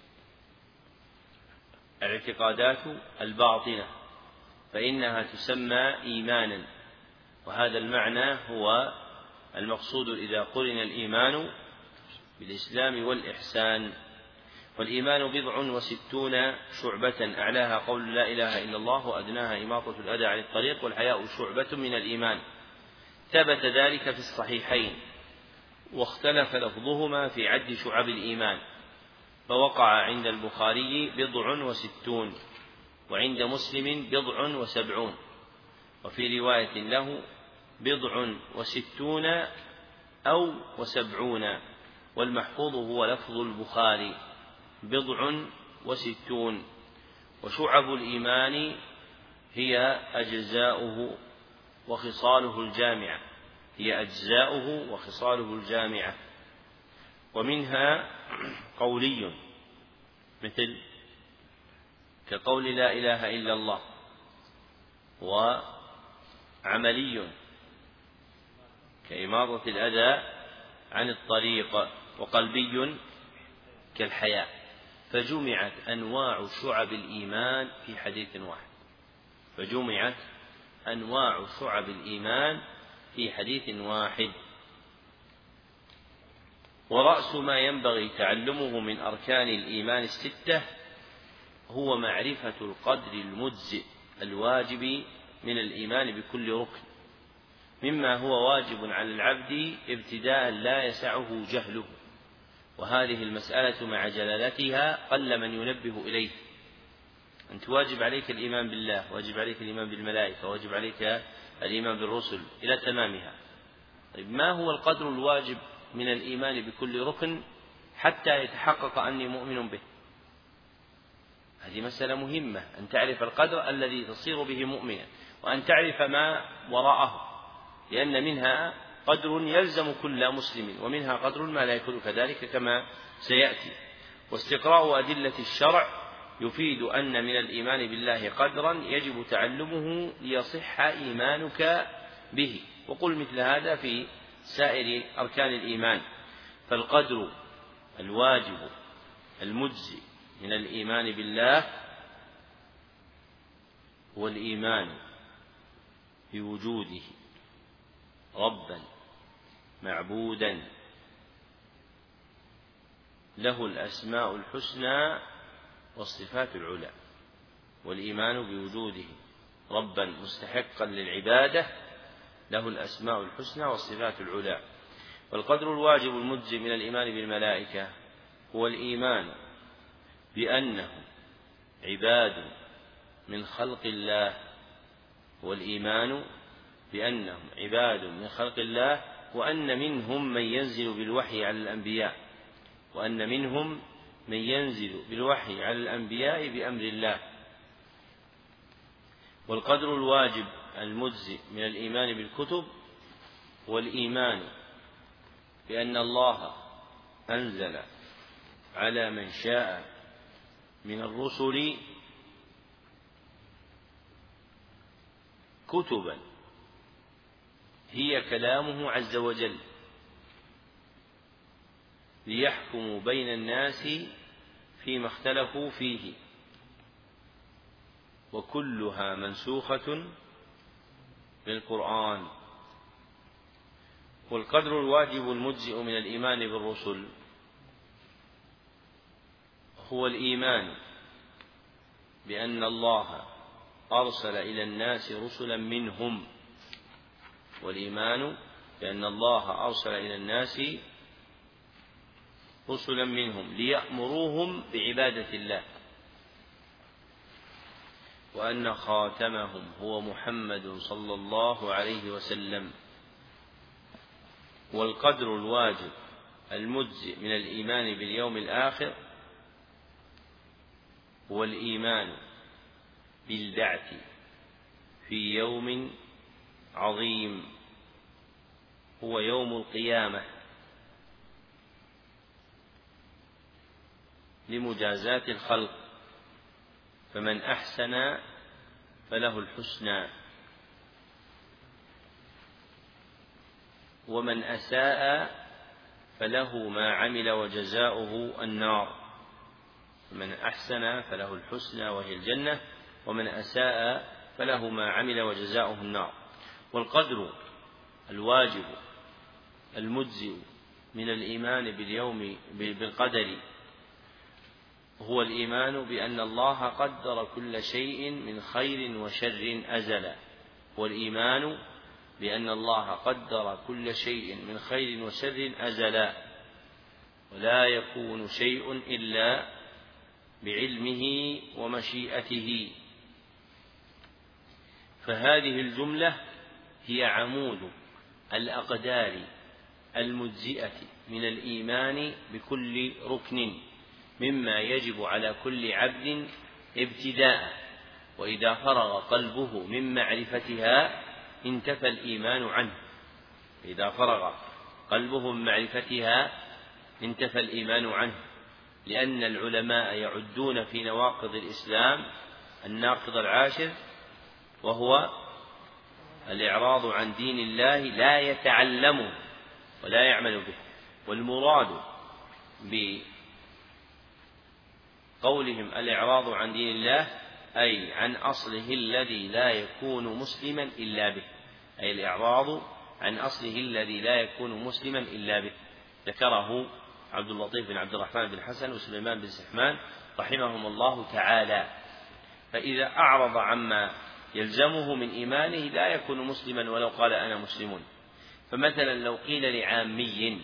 A: الاعتقادات الباطنة، فإنها تسمى إيمانا، وهذا المعنى هو المقصود إذا قرن الإيمان بالإسلام والإحسان. والإيمان بضع وستون شعبة، أعلاها قول لا إله إلا الله، وأدناها إماطة الأذى عن الطريق، والحياء شعبة من الإيمان. ثبت ذلك في الصحيحين، واختلف لفظهما في عد شعب الإيمان، فوقع عند البخاري بضع وستون، وعند مسلم بضع وسبعون، وفي رواية له بضع وستون أو وسبعون، والمحفوظ هو لفظ البخاري بضع وستون. وشعب الإيمان هي أجزاؤه وخصاله الجامعة هي أجزاؤه وخصاله الجامعة ومنها قولي مثل كقول لا إله إلا الله، وعملي كإماطة الأذى عن الطريق، وقلبي كالحياء. فجمعت أنواع شعب الإيمان في حديث واحد فجمعت أنواع شعب الإيمان في حديث واحد. ورأس ما ينبغي تعلمه من أركان الإيمان الستة هو معرفة القدر المجزئ الواجب من الإيمان بكل ركن، مما هو واجب على العبد ابتداء لا يسعه جهله، وهذه المسألة مع جلالتها قل من ينبه إليه. أنت واجب عليك الإيمان بالله، واجب عليك الإيمان بالملائكة، واجب عليك الإيمان بالرسل إلى تمامها. طيب ما هو القدر الواجب من الإيمان بكل ركن حتى يتحقق أني مؤمن به؟ هذه مسألة مهمة، أن تعرف القدر الذي تصير به مؤمنا، وأن تعرف ما وراءه، لأن منها قدر يلزم كل مسلم، ومنها قدر ما لا يكون كذلك كما سيأتي. واستقراء أدلة الشرع يفيد أن من الإيمان بالله قدرا يجب تعلمه ليصح إيمانك به، وقل مثل هذا في سائر أركان الإيمان. فالقدر الواجب المجزي من الإيمان بالله هو الإيمان بوجوده ربا معبودا له الأسماء الحسنى والصفات العلى، والإيمان بوجوده ربا مستحقا للعبادة له الأسماء الحسنى والصفات العلى. والقدر الواجب المجزي من الإيمان بالملائكة هو الإيمان بأنهم عباد من خلق الله والإيمان بأنهم عباد من خلق الله، وأن منهم من ينزل بالوحي على الأنبياء وأن منهم من ينزل بالوحي على الأنبياء بأمر الله. والقدر الواجب المجزئ من الإيمان بالكتب والإيمان بأن الله أنزل على من شاء من الرسل كتبا هي كلامه عز وجل ليحكموا بين الناس فيما اختلفوا فيه، وكلها منسوخة بالقرآن. والقدر الواجب المجزئ من الإيمان بالرسل هو الإيمان بأن الله أرسل إلى الناس رسلا منهم والإيمان بأن الله أرسل إلى الناس رسلا منهم ليأمروهم بعبادة الله، وأن خاتمهم هو محمد صلى الله عليه وسلم. والقدر الواجب المجزئ من الإيمان باليوم الآخر هو الإيمان بالبعث في يوم عظيم هو يوم القيامة لمجازاة الخلق، فمن أحسن فله الحسنى ومن أساء فله ما عمل وجزاؤه النار. فمن أحسن فله الحسنى وهي الجنة، ومن أساء فله ما عمل وجزاؤه النار. والقدر الواجب المجزئ من الإيمان باليوم بالقدر هو الإيمان بأن الله قدر كل شيء من خير وشر أزلا، والإيمان بأن الله قدر كل شيء من خير وشر أزلا. ولا يكون شيء إلا بعلمه ومشيئته. فهذه الجملة هي عمود الأقدار المجزئة من الإيمان بكل ركن مما يجب على كل عبد ابتداء، وإذا فرغ قلبه من معرفتها انتفى الإيمان عنه. إذا فرغ قلبه من معرفتها انتفى الإيمان عنه، لأن العلماء يعدون في نواقض الإسلام الناقض العاشر، وهو الإعراض عن دين الله لا يتعلمه ولا يعمل به. والمراد بقولهم الإعراض عن دين الله أي عن أصله الذي لا يكون مسلما إلا به، أي الإعراض عن أصله الذي لا يكون مسلما إلا به. ذكره عبد اللطيف بن عبد الرحمن بن حسن وسليمان بن سحمان رحمهم الله تعالى. فإذا أعرض عما يلزمه من إيمانه لا يكون مسلما ولو قال أنا مسلم. فمثلا لو قيل لعامي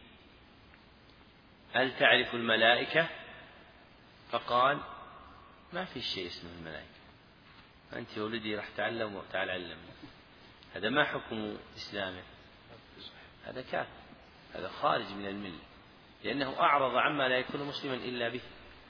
A: هل تعرف الملائكة؟ فقال ما في شيء اسمه الملائكة، أنت ولدي راح تعلم وتعال علمني، هذا ما حكم إسلامه، هذا كافر، هذا خارج من الملة، لأنه أعرض عما لا يكون مسلما إلا به.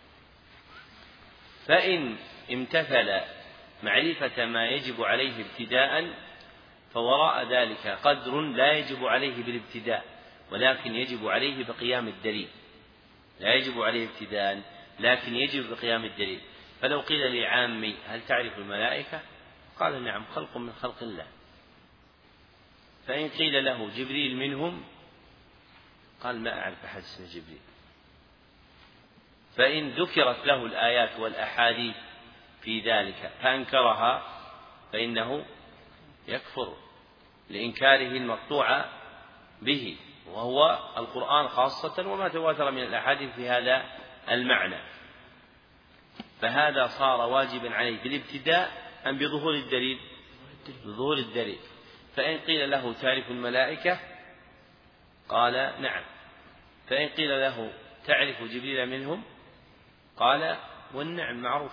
A: فإن امتثل معرفة ما يجب عليه ابتداء فوراء ذلك قدر لا يجب عليه بالابتداء، ولكن يجب عليه بقيام الدليل. لا يجب عليه ابتداء لكن يجب بقيام الدليل. فلو قيل لعامي هل تعرف الملائكة؟ قال نعم، خلق من خلق الله. فإن قيل له جبريل منهم؟ قال ما أعرف أحد اسمه جبريل. فإن ذكرت له الآيات والأحاديث في ذلك فأنكرها فإنه يكفر لإنكاره المقطوع به، وهو القرآن خاصة وما تواتر من الأحاديث في هذا المعنى. فهذا صار واجبا عليه بالابتداء أم بظهور الدليل؟ بظهور الدليل. فإن قيل له تعرف الملائكة؟ قال نعم. فإن قيل له تعرف جبريل منهم؟ قال والنعم معروف.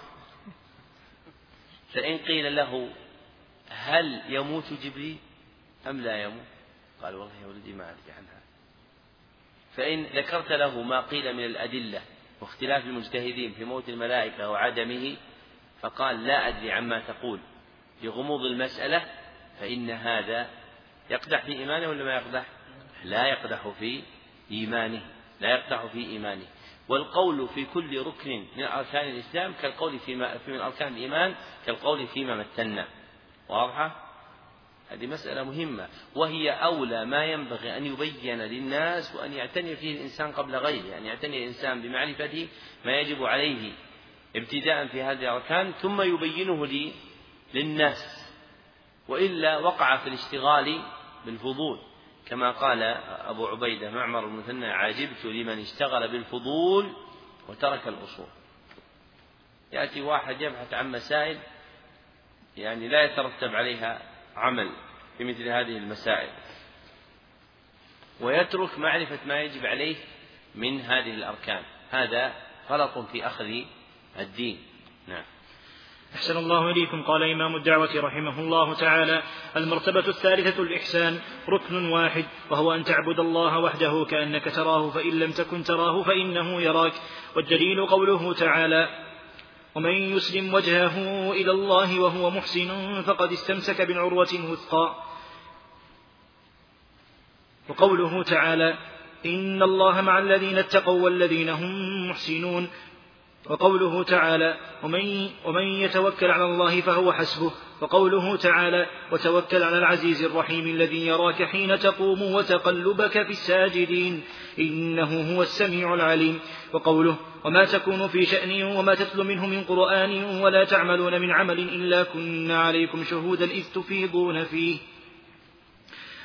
A: فإن قيل له هل يموت جبريل أم لا يموت؟ قال والله يا ولدي ما أدري عنها. فإن ذكرت له ما قيل من الأدلة واختلاف المجتهدين في موت الملائكة وعدمه فقال لا أدري عما تقول بغموض المسألة، فإن هذا يقدح في إيمانه ولا ما يقدح؟ لا يقدح في إيمانه، لا يقدح في إيمانه. والقول في كل ركن من أركان الإسلام كالقول فيما في من أركان الإيمان كالقول فيما مثلنا. واضحة؟ هذه مسألة مهمة، وهي أولى ما ينبغي أن يبين للناس وأن يعتني فيه الإنسان قبل غيره، أن يعتني الإنسان بمعرفة ما يجب عليه ابتداء في هذه الأركان ثم يبينه لي للناس، وإلا وقع في الاشتغال بالفضول، كما قال أبو عبيدة معمر بن مثنى عاجبت لمن اشتغل بالفضول وترك الأصول. يأتي واحد يبحث عن مسائل يعني لا يترتب عليها عمل في مثل هذه المسائل ويترك معرفة ما يجب عليه من هذه الأركان، هذا غلط في أخذ الدين. نعم.
B: أحسن الله إليكم. قال إمام الدعوة رحمه الله تعالى: المرتبة الثالثة الإحسان، ركن واحد، وهو أن تعبد الله وحده كأنك تراه فإن لم تكن تراه فإنه يراك. والدليل قوله تعالى: ومن يسلم وجهه إلى الله وهو محسن فقد استمسك بالعروة الوثقى. وقوله تعالى: إن الله مع الذين اتقوا والذين هم محسنون. وقوله تعالى: ومن, ومن يتوكل على الله فهو حسبه. وقوله تعالى: وتوكل على العزيز الرحيم الذي يراك حين تقوم وتقلبك في الساجدين إنه هو السميع العليم. وقوله: وما تكون في شأن وما تتلو منه من قرآن ولا تعملون من عمل إلا كنا عليكم شهودا إذ تفيضون فيه.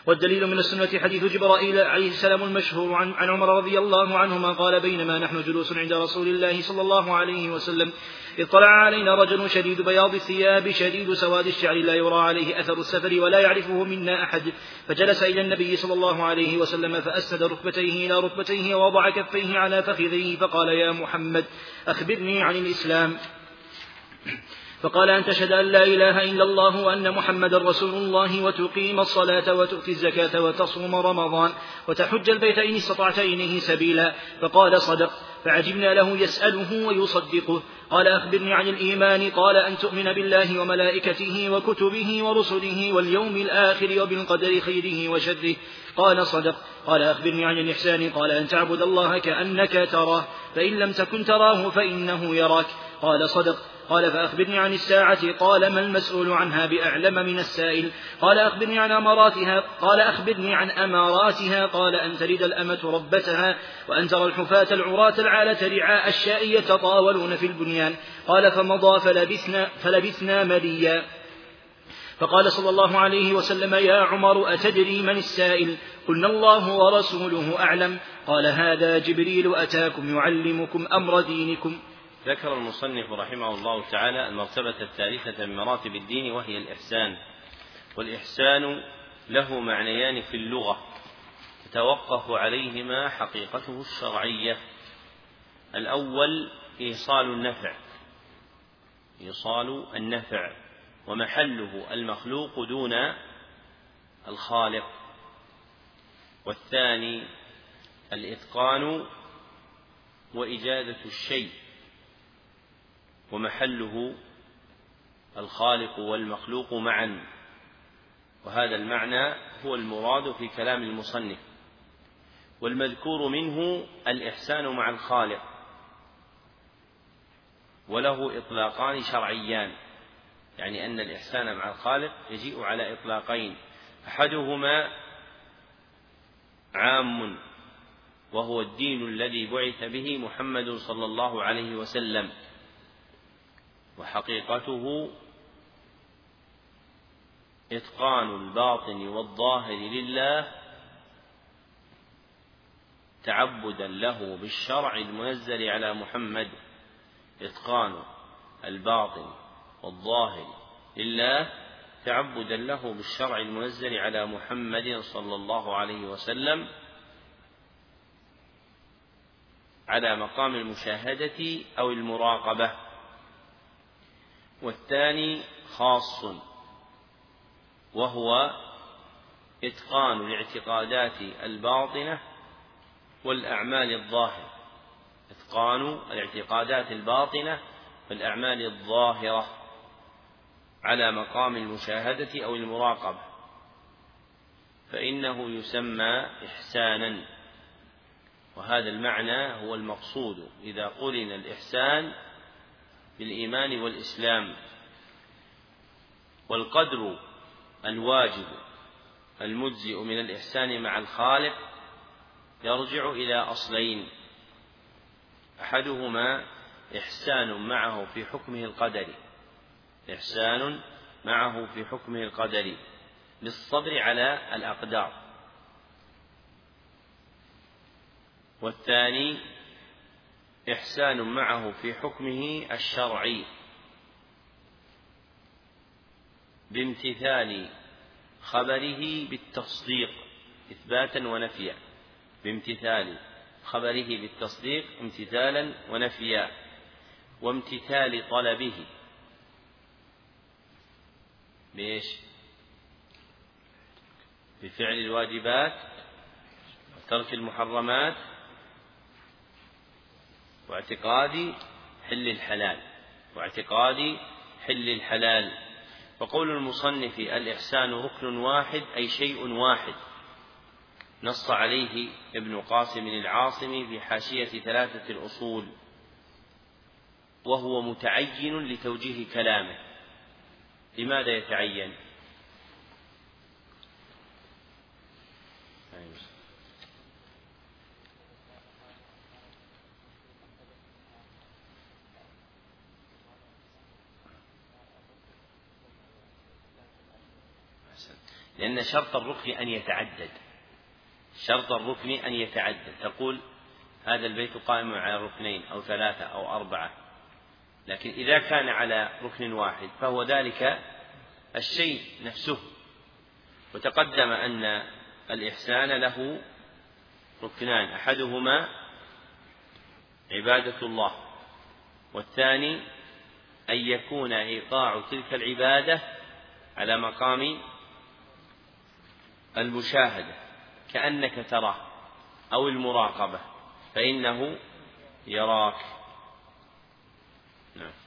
B: والدليل من السنة حديث جبرائيل عليه السلام المشهور عن, عن عمر رضي الله عنهما قال بينما نحن جلوس عند رسول الله صلى الله عليه وسلم اطلع علينا رجل شديد بياض الثياب شديد سواد الشعر لا يرى عليه أثر السفر ولا يعرفه منا أحد، فجلس إلى النبي صلى الله عليه وسلم فأسند ركبتيه إلى ركبتيه ووضع كفيه على فخذيه فقال يا محمد أخبرني عن الإسلام. فقال أن تشهد أن لا إله إلا الله وأن محمدا رسول الله وتقيم الصلاة وتؤتي الزكاة وتصوم رمضان وتحج البيت إن استطعت إليه سبيلا. فقال صدق، فعجبنا له يسأله ويصدقه. قال أخبرني عن الإيمان. قال أن تؤمن بالله وملائكته وكتبه ورسله واليوم الآخر وبالقدر خيره وشره. قال صدق. قال أخبرني عن الإحسان. قال أن تعبد الله كأنك تراه فإن لم تكن تراه فإنه يراك. قال صدق. قال فأخبرني عن الساعة. قال ما المسؤول عنها بأعلم من السائل. قال أخبرني عن أماراتها. قال أخبرني عن أماراتها. قال أن تلد الأمة ربتها وأن ترى الحفاة العراة العالة رعاء الشاء يتطاولون في البنيان. قال فمضى فلبثنا, فلبثنا مليا. فقال صلى الله عليه وسلم يا عمر أتدري من السائل؟ قلنا الله ورسوله أعلم. قال هذا جبريل أتاكم يعلمكم أمر دينكم.
A: ذكر المصنف رحمه الله تعالى المرتبة الثالثة من مراتب الدين وهي الإحسان. والإحسان له معنيان في اللغة تتوقف عليهما حقيقته الشرعية. الأول إيصال النفع إيصال النفع ومحله المخلوق دون الخالق. والثاني الإتقان وإجادة الشيء ومحله الخالق والمخلوق معا. وهذا المعنى هو المراد في كلام المصنف. والمذكور منه الإحسان مع الخالق، وله إطلاقان شرعيان، يعني أن الإحسان مع الخالق يجيء على إطلاقين، أحدهما عام وهو الدين الذي بعث به محمد صلى الله عليه وسلم، وحقيقته إتقان الباطن والظاهر لله تعبدا له بالشرع المنزل على محمد. إتقان الباطن والظاهر لله تعبدا له بالشرع المنزل على محمد صلى الله عليه وسلم على مقام المشاهدة أو المراقبة. والثاني خاص وهو إتقان الاعتقادات الباطنة والأعمال الظاهرة. إتقان الاعتقادات الباطنة والأعمال الظاهرة على مقام المشاهدة أو المراقبة، فإنه يسمى إحسانا. وهذا المعنى هو المقصود إذا قرن الإحسان بالإيمان والإسلام. والقدر الواجب المجزئ من الإحسان مع الخالق يرجع إلى أصلين: أحدهما إحسان معه في حكمه القدري إحسان معه في حكمه القدري بالصبر على الأقدار. والثاني إحسان معه في حكمه الشرعي بامتثال خبره بالتصديق إثباتا ونفيا بامتثال خبره بالتصديق امتثالا ونفيا، وامتثال طلبه بإيش؟ بفعل الواجبات وترك المحرمات واعتقاد حل الحلال واعتقاد حل الحلال. وقول المصنف الإحسان ركن واحد أي شيء واحد نص عليه ابن قاسم العاصمي في حاشية ثلاثة الأصول، وهو متعين لتوجيه كلامه. لماذا يتعين؟ لأن شرط الركن أن يتعدد، شرط الركن أن يتعدد، تقول هذا البيت قائم على ركنين أو ثلاثة أو أربعة، لكن إذا كان على ركن واحد فهو ذلك الشيء نفسه. وتقدم أن الإحسان له ركنان، أحدهما عبادة الله، والثاني أن يكون إيقاع تلك العبادة على مقام المشاهدة كأنك تراه، أو المراقبة فإنه يراك. نعم.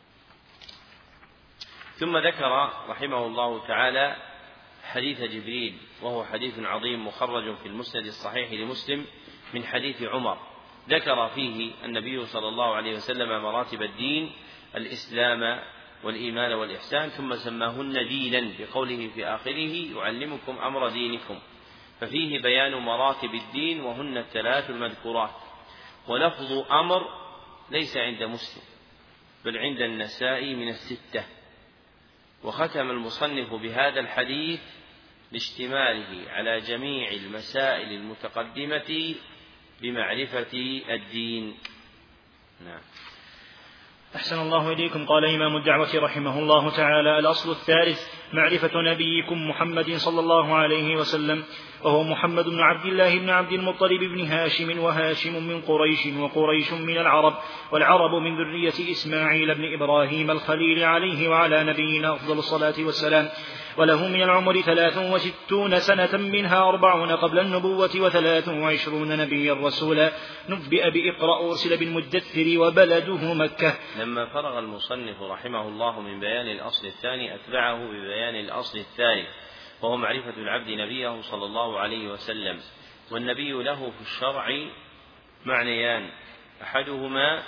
A: ثم ذكر رحمه الله تعالى حديث جبريل، وهو حديث عظيم مخرج في المسند الصحيح لمسلم من حديث عمر، ذكر فيه النبي صلى الله عليه وسلم مراتب الدين: الإسلام والإيمان والإحسان، ثم سماهن دينا بقوله في آخره: يعلمكم أمر دينكم، ففيه بيان مراتب الدين وهن الثلاث المذكورات. ولفظ أمر ليس عند مسلم بل عند النسائي من الستة. وختم المصنف بهذا الحديث لاشتماله على جميع المسائل المتقدمة بمعرفة الدين. نعم.
B: أحسن الله إليكم. قال إمام الدعوة رحمه الله تعالى: الأصل الثالث معرفة نبيكم محمد صلى الله عليه وسلم، وهو محمد بن عبد الله بن عبد المطلب بن هاشم، وهاشم من قريش، وقريش من العرب، والعرب من ذرية إسماعيل بن إبراهيم الخليل عليه وعلى نبينا أفضل الصلاة والسلام. وله من العمر ثلاث وستون سنة، منها أربعون قبل النبوة وثلاث وعشرون نبيا رسولا، نبئ بإقرأ أرسل بالمدثر، وبلده مكة.
A: لما فرغ المصنف رحمه الله من بيان الأصل الثاني أتبعه ببيان الأصل الثالث، وهو معرفة العبد نبيه صلى الله عليه وسلم. والنبي له في الشرع معنيان: أحدهما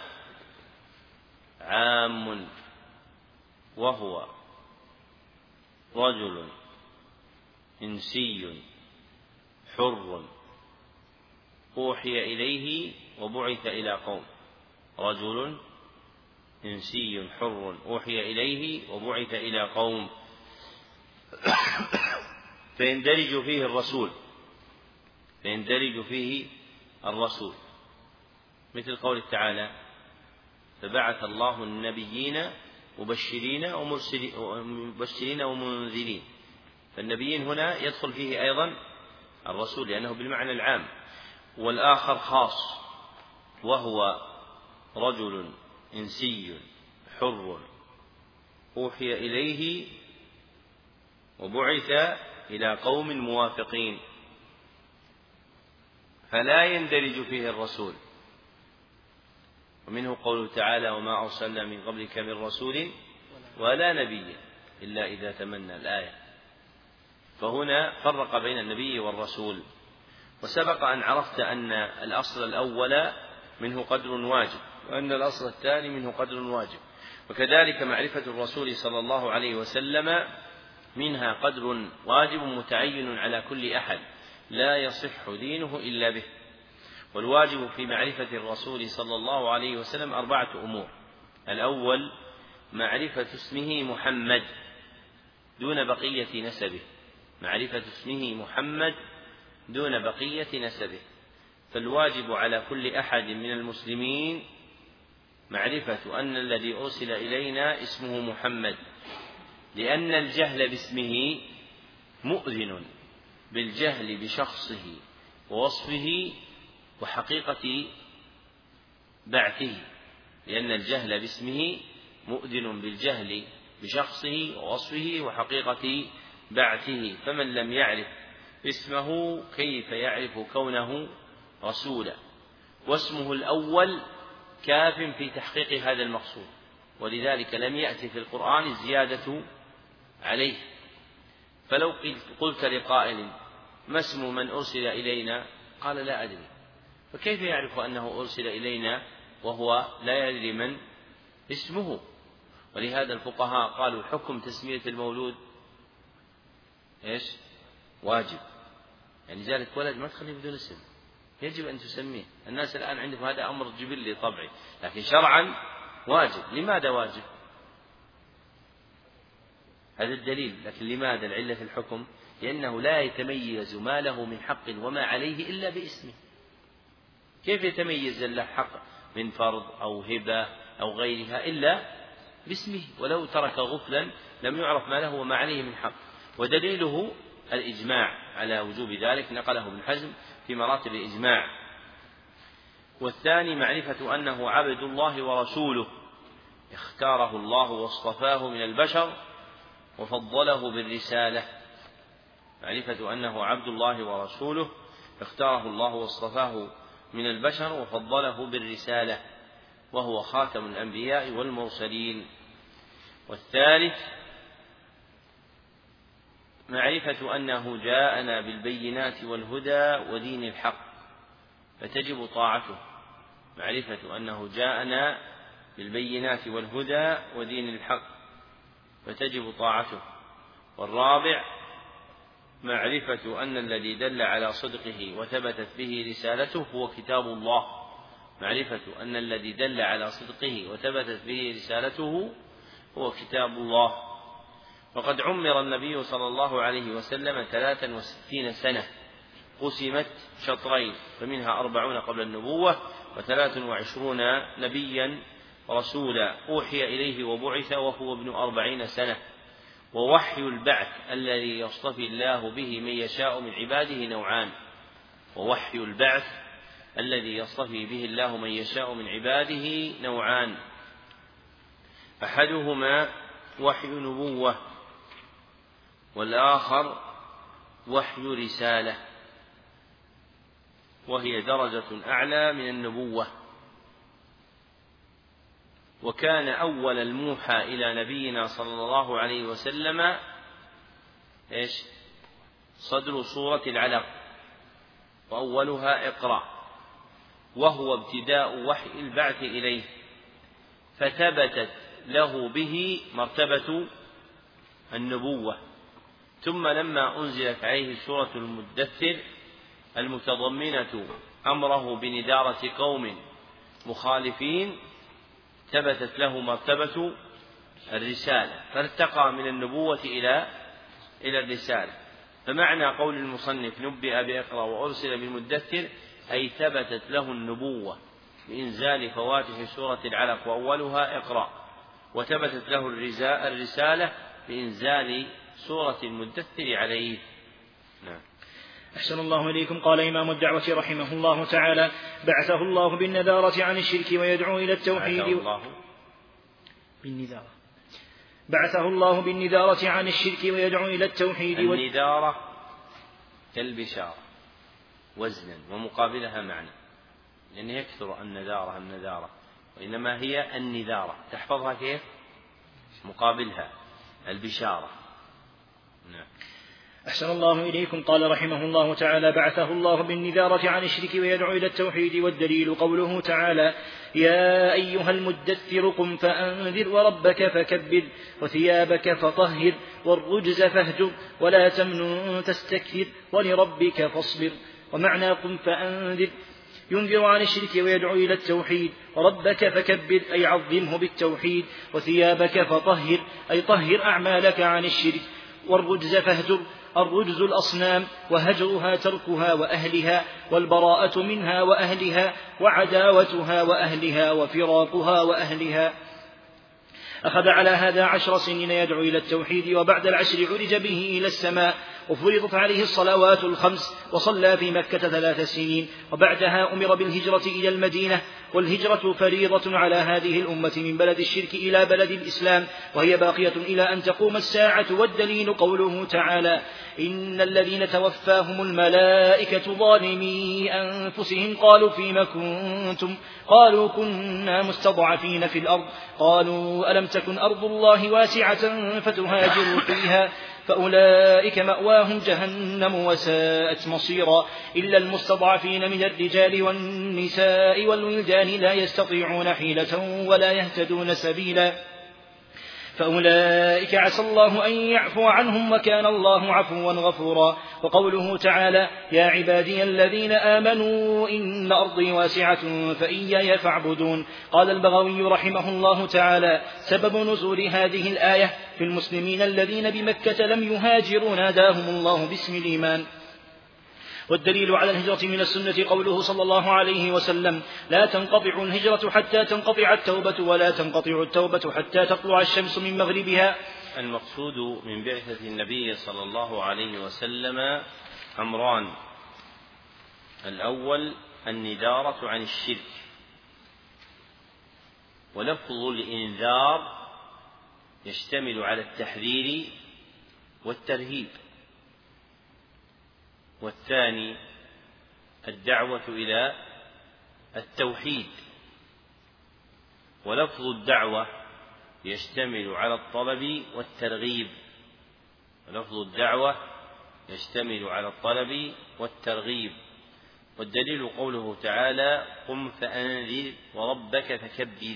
A: عام وهو رجل إنسي حر أوحي إليه وبعث إلى قوم، رجل إنسي حر أوحي إليه وبعث إلى قوم، فيندرج فيه الرسول فيندرج فيه الرسول مثل قول تعالى: فبعث الله النبيين مبشرين ومبشرين ومنذرين. فالنبيين هنا يدخل فيه أيضا الرسول لأنه بالمعنى العام. والآخر خاص، وهو رجل إنسي حر أوحي إليه وبعث إلى قوم موافقين، فلا يندرج فيه الرسول. ومنه قوله تعالى: وما أرسلنا من قبلك من رسول ولا نبي إلا إذا تمنى، الآية. فهنا فرق بين النبي والرسول. وسبق أن عرفت أن الأصل الأول منه قدر واجب، وأن الأصل الثاني منه قدر واجب. وكذلك معرفة الرسول صلى الله عليه وسلم منها قدر واجب متعين على كل أحد لا يصح دينه إلا به. والواجب في معرفة الرسول صلى الله عليه وسلم أربعة أمور: الأول معرفة اسمه محمد دون بقية نسبه، معرفة اسمه محمد دون بقية نسبه. فالواجب على كل أحد من المسلمين معرفة أن الذي أرسل إلينا اسمه محمد، لأن الجهل باسمه مؤذن بالجهل بشخصه ووصفه وحقيقة بعثه، لأن الجهل باسمه مؤذن بالجهل بشخصه ووصفه وحقيقة بعثه. فمن لم يعرف اسمه كيف يعرف كونه رسولا؟ واسمه الأول كاف في تحقيق هذا المقصود، ولذلك لم يأتي في القرآن الزيادة عليه. فلو قلت لقائل: ما اسم من أرسل إلينا؟ قال: لا أدري. فكيف يعرف أنه أرسل إلينا وهو لا يدري من اسمه؟ ولهذا الفقهاء قالوا: حكم تسمية المولود إيش؟ واجب. يعني ذلك ولد ما تخليه بدون اسم، يجب أن تسميه. الناس الآن عندهم هذا أمر جبلي طبعي، لكن شرعا واجب. لماذا واجب؟ هذا الدليل. لكن لماذا العلة في الحكم؟ لأنه لا يتميز ما له من حق وما عليه إلا باسمه. كيف يتميز له حق من فرض أو هبة أو غيرها إلا باسمه؟ ولو ترك غفلا لم يعرف ما له وما عليه من حق. ودليله الإجماع على وجوب ذلك، نقله ابن حزم في مراتب الإجماع. والثاني معرفة أنه عبد الله ورسوله، اختاره الله واصطفاه من البشر وفضله بالرسالة. معرفة أنه عبد الله ورسوله، اختاره الله واصطفاه من البشر وفضله بالرسالة، وهو خاتم الأنبياء والمرسلين. والثالث معرفة أنه جاءنا بالبينات والهدى ودين الحق، فتجب طاعته. معرفة أنه جاءنا بالبينات والهدى ودين الحق فتجب طاعته. والرابع معرفة أن الذي دل على صدقه وثبتت به رسالته هو كتاب الله. معرفة أن الذي دل على صدقه وثبتت به رسالته هو كتاب الله. وقد عمر النبي صلى الله عليه وسلم ثلاثا وستين سنة، قسمت شطرين، فمنها أربعون قبل النبوة وثلاث وعشرون نبيا رسولا أوحي إليه وبعث وهو ابن أربعين سنة. ووحي البعث الذي يصطفي الله به من يشاء من عباده نوعان. ووحي البعث الذي يصطفي به الله من يشاء من عباده نوعان، أحدهما وحي نبوة، والآخر وحي رسالة، وهي درجة أعلى من النبوة. وكان أول الموحى إلى نبينا صلى الله عليه وسلم إيش؟ صدر سورة العلق، وأولها اقرأ، وهو ابتداء وحي البعث إليه، فثبتت له به مرتبة النبوة. ثم لما أنزلت عليه سورة المدثر المتضمنة أمره بندارة قوم مخالفين، ثبتت له مرتبة الرسالة، فارتقى من النبوة إلى إلى الرسالة. فمعنى قول المصنف نبئ بإقرأ وأرسل بالمدثر أي ثبتت له النبوة بإنزال فواتح سورة العلق وأولها اقرأ، وثبتت له الرسالة بإنزال سورة المدثر عليه. نعم.
B: أحسن الله إليكم. قال إمام الدعوة رحمه الله تعالى: بعثه الله بالنذارة عن الشرك ويدعو إلى التوحيد.
A: الله
B: بالنذارة بعثه الله بالنذارة عن الشرك ويدعو إلى التوحيد.
A: النذارة كالبشارة وزنا ومقابلها معنى، لأن يكثر النذارة النذارة، وإنما هي النذارة. تحفظها كيف؟ مقابلها البشارة. نعم.
B: أحسن الله إليكم. قال رحمه الله تعالى: بعثه الله بالنذارة عن الشرك ويدعو إلى التوحيد. والدليل قوله تعالى: يا أيها المدثر قم فأنذر وربك فكبر وثيابك فطهر والرجز فاهجر ولا تمنن تستكثر ولربك فاصبر. ومعنى قم فأنذر ينذر عن الشرك ويدعو إلى التوحيد، وربك فكبر أي عظمه بالتوحيد، وثيابك فطهر أي طهر أعمالك عن الشرك، والرجز فاهجر الرجز الأصنام، وهجرها تركها وأهلها، والبراءة منها وأهلها، وعداوتها وأهلها، وفراقها وأهلها. أخذ على هذا عشر سنين يدعو إلى التوحيد، وبعد العشر عرج به إلى السماء، وفرضت عليه الصلوات الخمس، وصلى في مكة ثلاث سنين، وبعدها أمر بالهجرة إلى المدينة. والهجرة فريضة على هذه الأمة من بلد الشرك إلى بلد الإسلام، وهي باقية إلى أن تقوم الساعة. والدليل قوله تعالى: إن الذين توفاهم الملائكة ظالمي أنفسهم قالوا فيما كنتم؟ قالوا كنا مستضعفين في الأرض. قالوا ألم تكن أرض الله واسعة فتهاجروا فيها؟ فأولئك مأواهم جهنم وساءت مصيرا، إلا المستضعفين من الرجال والنساء والولدان لا يستطيعون حيلة ولا يهتدون سبيلا، فأولئك عسى الله أن يعفو عنهم وكان الله عفوا غفورا. وقوله تعالى: يا عبادي الذين آمنوا إن أرضي واسعة فإياي فاعبدون. قال البغوي رحمه الله تعالى: سبب نزول هذه الآية في المسلمين الذين بمكة لم يهاجروا ناداهم الله باسم الإيمان. والدليل على الهجرة من السنة قوله صلى الله عليه وسلم: لا تنقطع الهجرة حتى تنقطع التوبة، ولا تنقطع التوبة حتى تطلع الشمس من مغربها.
A: المقصود من بعثة النبي صلى الله عليه وسلم أمران: الأول الندارة عن الشرك، ولفظ الإنذار يشتمل على التحذير والترهيب. والثاني الدعوة إلى التوحيد، ولفظ الدعوة يشتمل على الطلب والترغيب ولفظ الدعوة يشتمل على الطلب والترغيب. والدليل قوله تعالى: قم فأنذر وربك فكبر.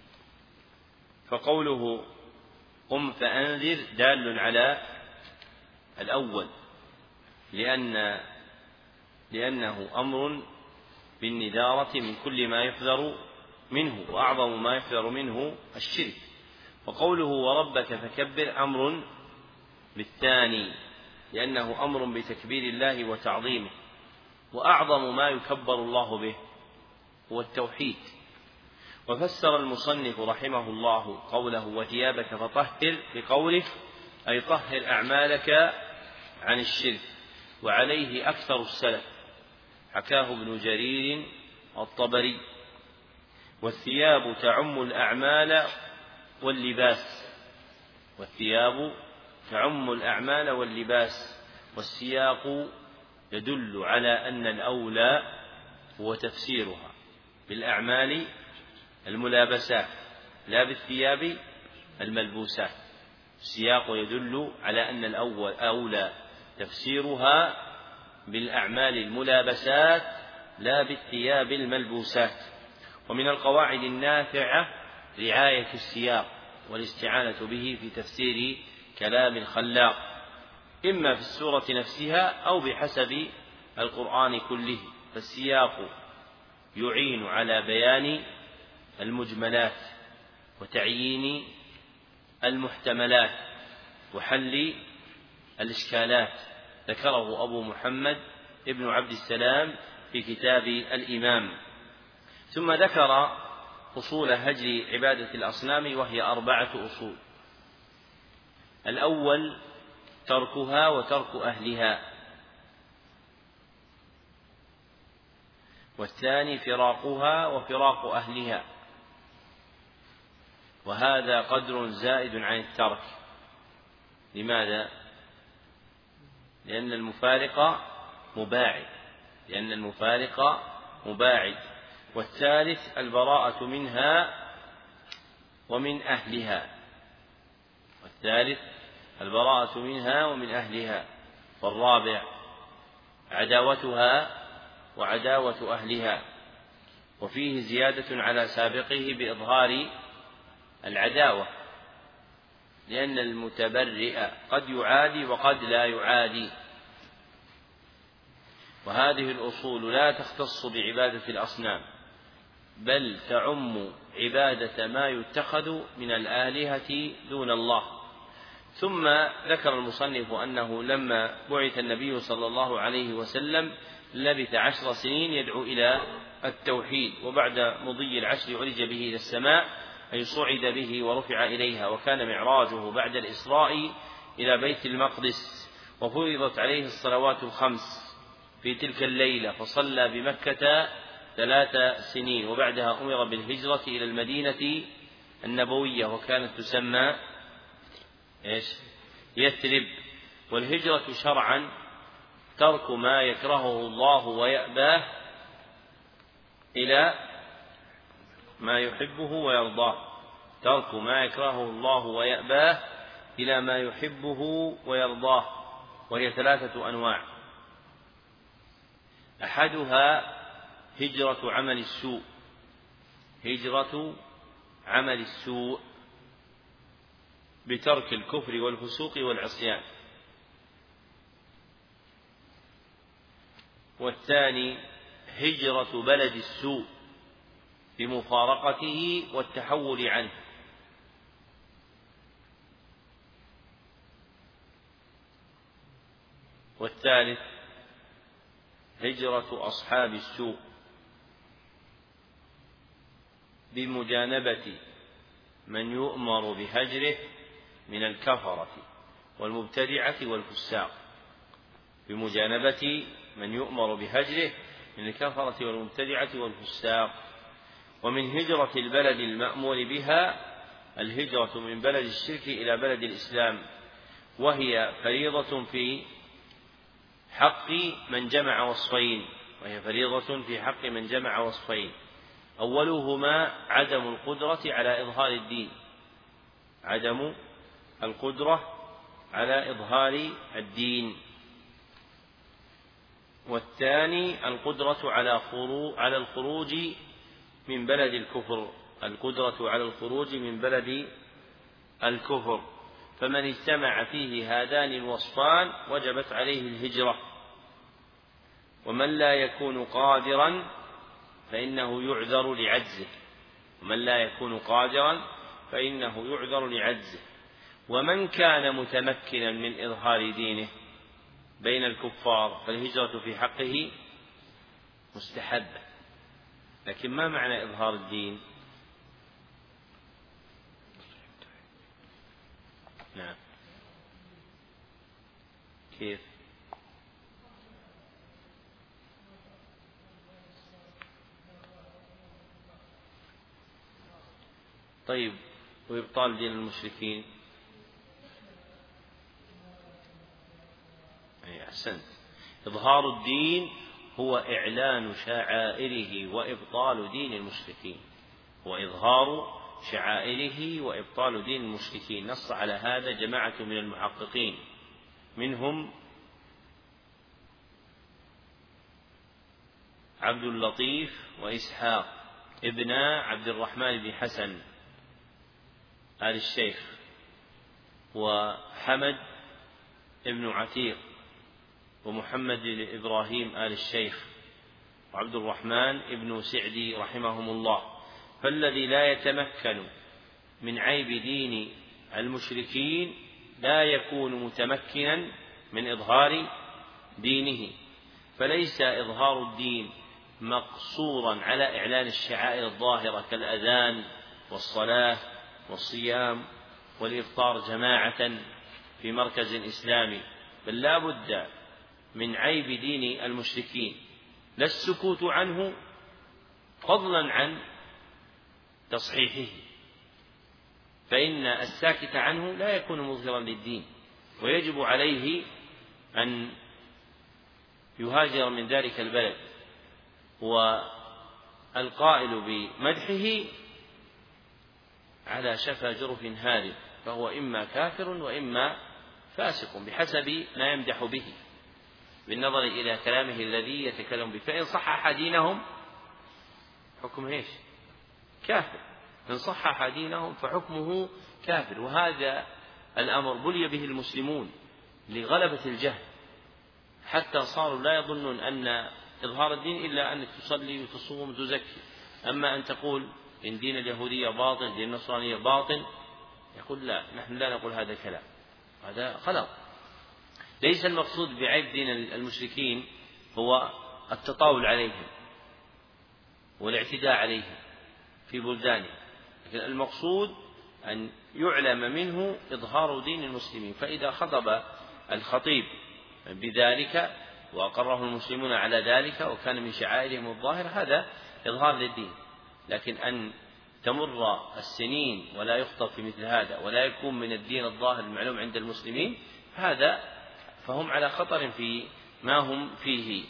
A: فقوله قم فأنذر دال على الأول، لأن لأنه أمر بالندارة من كل ما يحذر منه، وأعظم ما يحذر منه الشرك. وقوله وربك فكبر أمر بالثاني، لأنه أمر بتكبير الله وتعظيمه، وأعظم ما يكبر الله به هو التوحيد. وفسر المصنف رحمه الله قوله وثيابك فطهر بقوله: أي طهر أعمالك عن الشرك. وعليه أكثر السلف، حكاه ابن جرير الطبري. والثياب تعم الأعمال واللباس والثياب تعم الأعمال واللباس والسياق يدل على أن الأولى هو تفسيرها بالأعمال الملابسات لا بالثياب الملبوسات. السياق يدل على أن الأول أولى تفسيرها بالأعمال الملابسات لا بالثياب الملبوسات. ومن القواعد النافعة رعاية السياق والاستعانة به في تفسير كلام الخلاق، إما في السورة نفسها أو بحسب القرآن كله. فالسياق يعين على بيان المجملات وتعيين المحتملات وحل الإشكالات، ذكره أبو محمد ابن عبد السلام في كتاب الإمام. ثم ذكر أصول هجر عبادة الأصنام، وهي أربعة أصول: الأول تركها وترك أهلها، والثاني فراقها وفراق أهلها، وهذا قدر زائد عن الترك. لماذا؟ لأن المفارق مباعد لأن المفارق مباعد. والثالث البراءة منها ومن أهلها والثالث البراءة منها ومن أهلها والرابع عداوتها وعداوة أهلها. وفيه زيادة على سابقه بإظهار العداوة، لأن المتبرئ قد يعادي وقد لا يعادي. وهذه الأصول لا تختص بعبادة الأصنام، بل تعم عبادة ما يتخذ من الآلهة دون الله. ثم ذكر المصنف أنه لما بعث النبي صلى الله عليه وسلم لبث عشر سنين يدعو إلى التوحيد، وبعد مضي العشر عرج به إلى السماء، أي صعد به ورفع إليها، وكان معراجه بعد الإسراء إلى بيت المقدس، وفرضت عليه الصلوات الخمس في تلك الليلة، فصلى بمكة ثلاث سنين، وبعدها أمر بالهجرة إلى المدينة النبوية، وكانت تسمى إيش؟ يثرب. والهجرة شرعا ترك ما يكرهه الله ويأباه إلى ما يحبه ويرضاه ترك ما يكرهه الله ويأباه إلى ما يحبه ويرضاه، وهي ثلاثة أنواع: أحدها هجرة عمل السوء هجرة عمل السوء بترك الكفر والفسوق والعصيان. والثاني هجرة بلد السوء بمفارقته والتحول عنه. والثالث هجرة أصحاب السوء بمجانبة من يؤمر بهجره من الكفرة والمبتدعة والفساق، بمجانبة من يؤمر بهجره من الكفرة والمبتدعة والفساق. ومن هجرة البلد المأمور بها الهجرة من بلد الشرك إلى بلد الإسلام، وهي فريضة في حق من جمع وصفين وهي فريضة في حق من جمع وصفين أولهما عدم القدرة على إظهار الدين عدم القدرة على إظهار الدين والثاني القدرة على على الخروج من بلد الكفر القدرة على الخروج من بلد الكفر فمن اجتمع فيه هذان الوصفان وجبت عليه الهجرة. ومن لا يكون قادرا فإنه يعذر لعجزه ومن لا يكون قادرا فإنه يعذر لعجزه ومن كان متمكنا من إظهار دينه بين الكفار فالهجرة في حقه مستحبة. لكن ما معنى إظهار الدين؟ نعم كيف؟ طيب وإبطال دين المشركين؟ أي أحسنت. إظهار الدين هو إعلان شعائره وإبطال دين المشركين هو إظهار شعائره وإبطال دين المشركين. نص على هذا جماعة من المحققين منهم عبد اللطيف وإسحاق ابن عبد الرحمن بن حسن آل الشيخ وحمد ابن عتيق ومحمد بن إبراهيم آل الشيخ وعبد الرحمن ابن سعدي رحمهم الله. فالذي لا يتمكن من عيب دين المشركين لا يكون متمكنا من إظهار دينه. فليس إظهار الدين مقصورا على إعلان الشعائر الظاهرة كالأذان والصلاة والصيام والإفطار جماعة في مركز إسلامي، بل لا بد من عيب دين المشركين لا السكوت عنه فضلا عن تصحيحه، فإن الساكت عنه لا يكون مظهرا للدين ويجب عليه أن يهاجر من ذلك البلد. والقائل بمدحه على شفا جرف هار فهو إما كافر وإما فاسق بحسب ما يمدح به بالنظر إلى كلامه الذي يتكلم به. فإن صحح دينهم حكم ايش؟ كافر. إن صحح دينهم فحكمه كافر. وهذا الأمر بلي به المسلمون لغلبة الجهل حتى صاروا لا يظنون أن إظهار الدين إلا أنك تصلي وتصوم وتزكي. أما أن تقول إن دين اليهودية باطل دين النصرانية باطل يقول لا، نحن لا نقول هذا الكلام، هذا خلط. ليس المقصود بعيب دين المشركين هو التطاول عليهم والاعتداء عليهم في بلدانهم، لكن المقصود أن يعلم منه إظهار دين المسلمين. فإذا خطب الخطيب بذلك وأقره المسلمون على ذلك وكان من شعائرهم الظاهر هذا إظهار للدين. لكن أن تمر السنين ولا يخطب في مثل هذا ولا يكون من الدين الظاهر المعلوم عند المسلمين هذا فهم على خطر في ما هم فيه.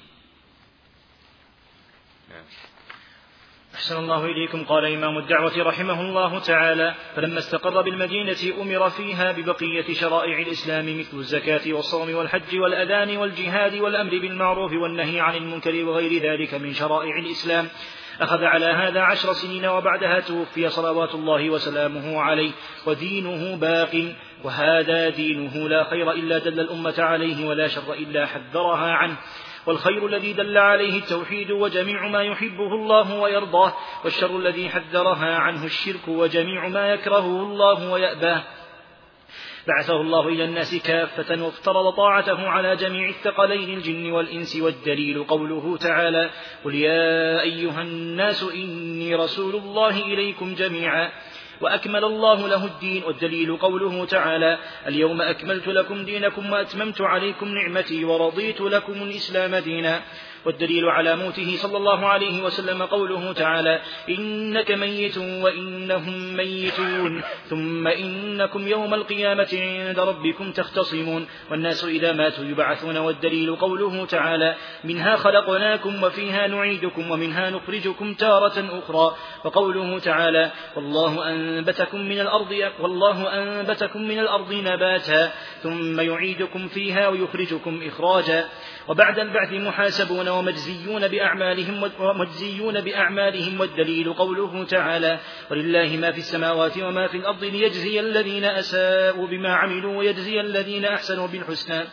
A: نعم.
B: أحسن الله إليكم. قال إمام الدعوة رحمه الله تعالى: فلما استقر بالمدينة أمر فيها ببقية شرائع الإسلام مثل الزكاة والصوم والحج والأذان والجهاد والأمر بالمعروف والنهي عن المنكر وغير ذلك من شرائع الإسلام. أخذ على هذا عشر سنين وبعدها توفي صلوات الله وسلامه عليه ودينه باق، وهذا دينه لا خير إلا دل الأمة عليه ولا شر إلا حذرها عنه. والخير الذي دل عليه التوحيد وجميع ما يحبه الله ويرضاه، والشر الذي حذرها عنه الشرك وجميع ما يكرهه الله ويأباه. بعثه الله إلى الناس كافة وافترض طاعته على جميع الثقلين الجن والإنس، والدليل قوله تعالى: قل يا أيها الناس إني رسول الله إليكم جميعا، وأكمل الله له الدين. والدليل قوله تعالى: اليوم أكملت لكم دينكم وأتممت عليكم نعمتي ورضيت لكم الإسلام دينا. والدليل على موته صلى الله عليه وسلم قوله تعالى: إنك ميت وإنهم ميتون ثم إنكم يوم القيامة عند ربكم تختصمون، والناس إذا ماتوا يبعثون. والدليل قوله تعالى: منها خلقناكم وفيها نعيدكم ومنها نخرجكم تارة أخرى. وقوله تعالى: والله أنبتكم من الأرض والله أنبتكم من الأرض نباتا ثم يعيدكم فيها ويخرجكم إخراجا. وبعد البعث محاسبون ومجزيون بأعمالهم ومجزيون بأعمالهم. والدليل قوله تعالى: ولله ما في السماوات وما في الأرض ليجزي الذين أساءوا بما عملوا ويجزي الذين أحسنوا بالحسنى.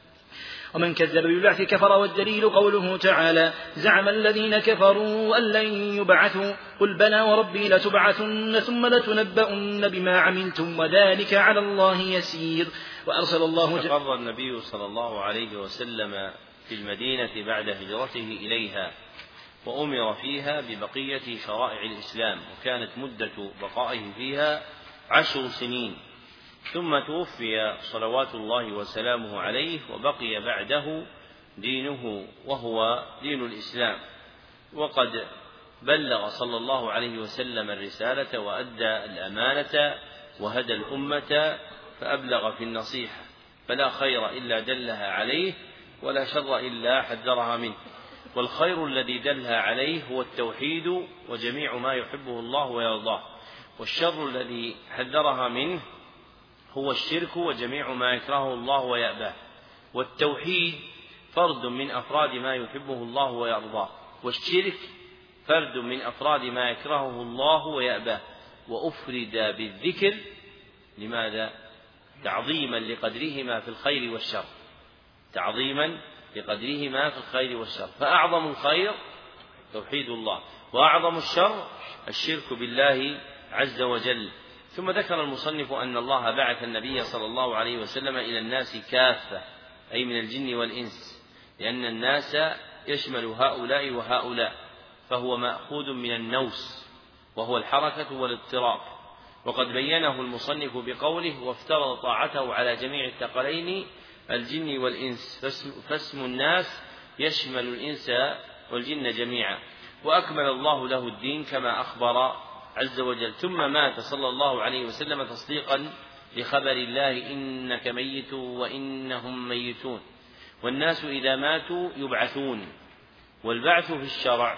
B: ومن كذب بالبعث كفر. والدليل قوله تعالى: زعم الذين كفروا أن لن يبعثوا قل بلى وربي لتبعثن ثم لتنبؤن بما عملتم وذلك على الله يسير. وأرسل الله
A: استقر النبي صلى الله عليه وسلم في المدينة بعد هجرته إليها، وأمر فيها ببقية شرائع الإسلام، وكانت مدة بقائه فيها عشر سنين، ثم توفي صلوات الله وسلامه عليه، وبقي بعده دينه وهو دين الإسلام. وقد بلغ صلى الله عليه وسلم الرسالة وأدى الأمانة وهدى الأمة فأبلغ في النصيحة، فلا خير إلا دلها عليه ولا شر إلا حذرها منه. والخير الذي دلها عليه هو التوحيد وجميع ما يحبه الله ويرضاه، والشر الذي حذرها منه هو الشرك وجميع ما يكرهه الله ويأباه. والتوحيد فرد من أفراد ما يحبه الله ويرضاه، والشرك فرد من أفراد ما يكرهه الله ويأباه. وأفرد بالذكر لماذا؟ تعظيما لقدرهما في الخير والشر، تعظيما لقدرهما في الخير والشر. فأعظم الخير توحيد الله، وأعظم الشر الشرك بالله عز وجل. ثم ذكر المصنف أن الله بعث النبي صلى الله عليه وسلم إلى الناس كافة، أي من الجن والإنس، لأن الناس يشمل هؤلاء وهؤلاء، فهو مأخوذ من النوس وهو الحركة والاضطراب. وقد بينه المصنف بقوله: وافترض طاعته على جميع الثقلين الجن والإنس، فاسم الناس يشمل الإنس والجن جميعا. وأكمل الله له الدين كما أخبر عز وجل. ثم مات صلى الله عليه وسلم تصديقا لخبر الله: إنك ميت وإنهم ميتون. والناس إذا ماتوا يبعثون. والبعث في الشرع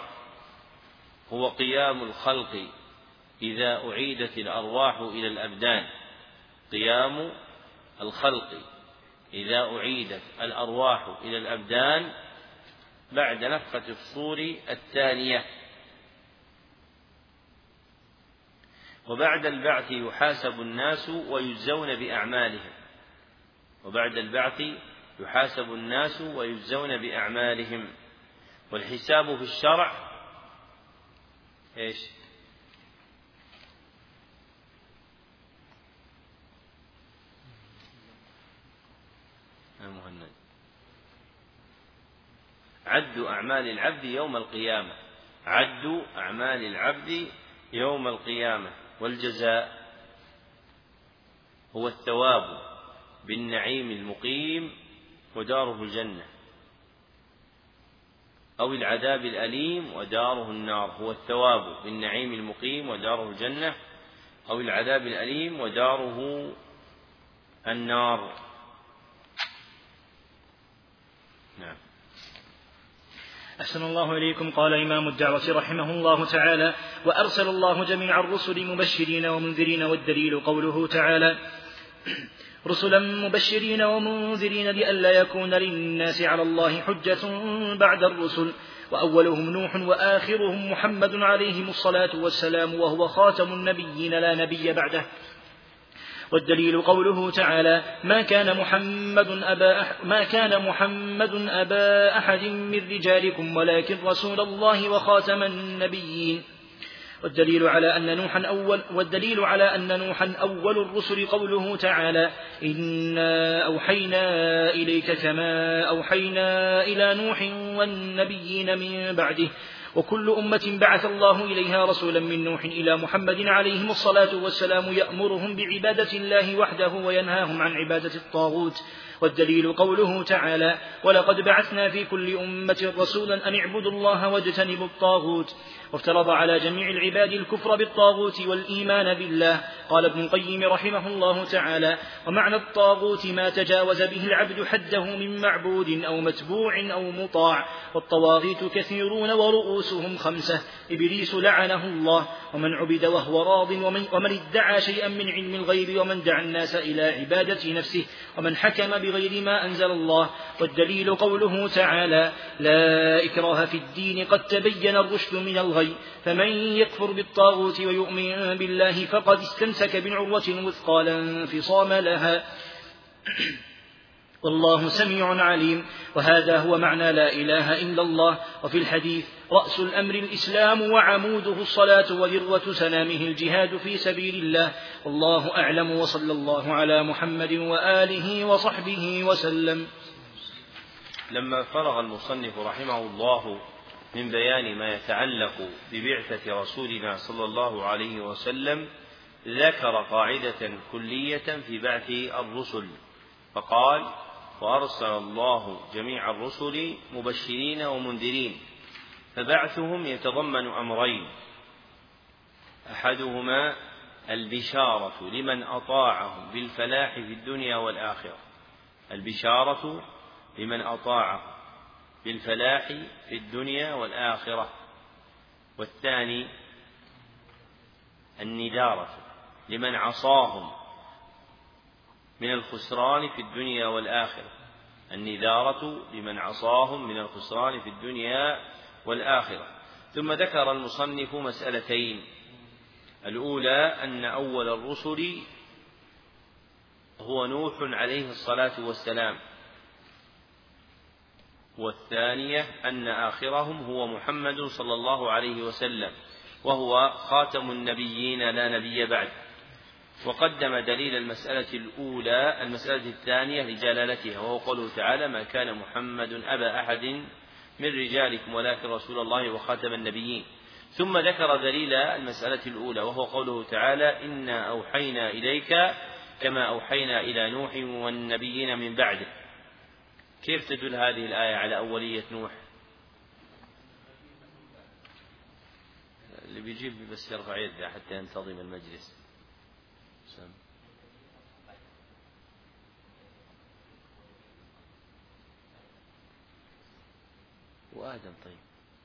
A: هو قيام الخلق إذا أعيدت الأرواح إلى الأبدان، قيام الخلق إذا أعيدت الأرواح إلى الأبدان بعد نفخة الصور الثانية. وبعد البعث يحاسب الناس ويجزون بأعمالهم، وبعد البعث يحاسب الناس ويجزون بأعمالهم. والحساب في الشرع إيش؟ المهند عد أعمال العبد يوم القيامة، عد أعمال العبد يوم القيامة. والجزاء هو الثواب بالنعيم المقيم وداره الجنة، أو العذاب الأليم وداره النار. هو الثواب بالنعيم المقيم وداره الجنة، أو العذاب الأليم وداره النار. نعم.
B: أحسن الله إليكم. قال إمام الدعوة رحمه الله تعالى: وأرسل الله جميع الرسل مبشرين ومنذرين. والدليل قوله تعالى: رسلا مبشرين ومنذرين لئلا يكون للناس على الله حجة بعد الرسل، وأولهم نوح وآخرهم محمد عليهم الصلاة والسلام، وهو خاتم النبيين لا نبي بعده. والدليل قوله تعالى: ما كان محمد أبا أح... ما كان محمد أبا أحد من رجالكم ولكن رسول الله وخاتم النبيين. والدليل على أن نوحا أول والدليل على أن نوحا أول الرسل قوله تعالى إنا أوحينا إليك كما أوحينا إلى نوح والنبيين من بعده وكل أمة بعث الله إليها رسولا من نوح إلى محمد عليهم الصلاة والسلام يأمرهم بعبادة الله وحده وينهاهم عن عبادة الطاغوت. والدليل قوله تعالى ولقد بعثنا في كل أمة رسولا أن اعبدوا الله واجتنبوا الطاغوت. وافترض على جميع العباد الكفر بالطاغوت والإيمان بالله. قال ابن القيم رحمه الله تعالى ومعنى الطاغوت ما تجاوز به العبد حده من معبود أو متبوع أو مطاع. والطواغيت كثيرون ورؤوسهم خمسة إبليس لعنه الله ومن عبد وهو راض ومن, ومن ادعى شيئا من علم الغيب ومن دعا الناس إلى عبادة نفسه ومن حكم بغير ما أنزل الله. والدليل قوله تعالى لا إكراه في الدين قد تبين الرشد من الغي فمن يكفر بالطاغوت ويؤمن بالله فقد استمسك بالعروة الوثقى لا انفصام لها والله سميع عليم. وهذا هو معنى لا إله إلا الله. وفي الحديث رأس الأمر الإسلام وعموده الصلاة وذروة سنامه الجهاد في سبيل الله. والله أعلم وصلى الله على محمد وآله وصحبه وسلم.
A: لما فرغ المصنف رحمه الله من بيان ما يتعلق ببعثة رسولنا صلى الله عليه وسلم ذكر قاعدة كلية في بعث الرسل فقال وأرسل الله جميع الرسل مبشرين ومنذرين فبعثهم يتضمن أمرين أحدهما البشارة لمن أطاعهم بالفلاح في الدنيا والآخرة البشارة لمن أطاعهم بالفلاح في الدنيا والآخرة. والثاني النذارة لمن عصاهم من الخسران في الدنيا والآخرة النذارة لمن عصاهم من الخسران في الدنيا والآخرة. ثم ذكر المصنف مسألتين الأولى أن أول الرسل هو نوح عليه الصلاة والسلام والثانية أن آخرهم هو محمد صلى الله عليه وسلم وهو خاتم النبيين لا نبي بعد. وقدم دليل المسألة الأولى المسألة الثانية لجلالتها وهو قوله تعالى ما كان محمد أبا أحد من رجالكم ولكن رسول الله وخاتم النبيين. ثم ذكر دليل المسألة الأولى وهو قوله تعالى إنا أوحينا إليك كما أوحينا إلى نوح والنبيين من بعده. كيف تدل هذه الآية على أولية نوح؟ اللي بيجيب بس يرفع يده حتى ينتظم المجلس. سم. وآدم طيب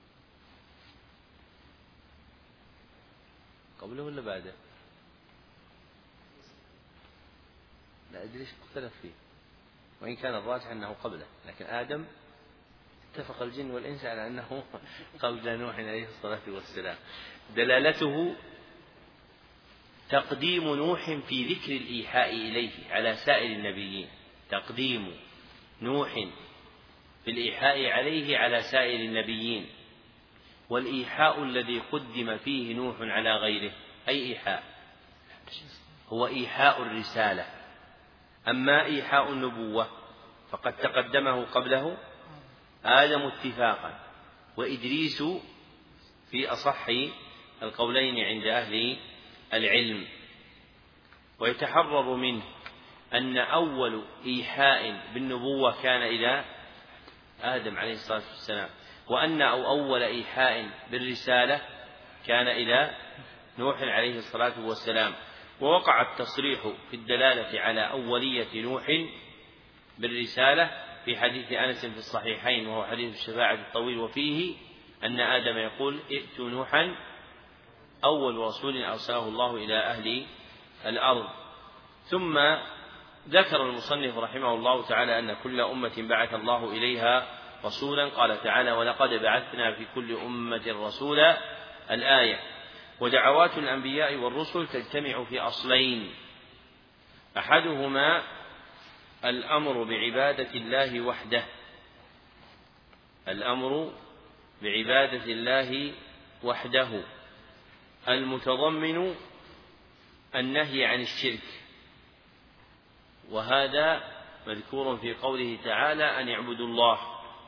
A: قبله ولا بعده؟ لا أدري ايش مختلف فيه وإن كان الراجح أنه قبله لكن آدم اتفق الجن والإنس على أنه قبل نوح عليه الصلاة والسلام. دلالته تقديم نوح في ذكر الإيحاء إليه على سائر النبيين تقديم نوح في الإيحاء عليه على سائر النبيين. والإيحاء الذي قدم فيه نوح على غيره أي إيحاء هو إيحاء الرسالة. أما إيحاء النبوة فقد تقدمه قبله آدم اتفاقا وإدريس في أصح القولين عند أهل العلم. ويتحرر منه أن أول إيحاء بالنبوة كان إلى آدم عليه الصلاة والسلام وأن أو أول إيحاء بالرسالة كان إلى نوح عليه الصلاة والسلام. ووقع التصريح في الدلالة على أولية نوح بالرسالة في حديث أنس في الصحيحين وهو حديث الشفاعة الطويل وفيه أن آدم يقول ائتوا نوحا أول رسول أرسله الله إلى أهل الأرض. ثم ذكر المصنف رحمه الله تعالى أن كل أمة بعث الله إليها رسولا قال تعالى ولقد بعثنا في كل أمة رسولا الآية. ودعوات الأنبياء والرسل تجتمع في أصلين أحدهما الأمر بعبادة الله وحده الأمر بعبادة الله وحده المتضمن النهي عن الشرك، وهذا مذكور في قوله تعالى أن يعبدوا الله.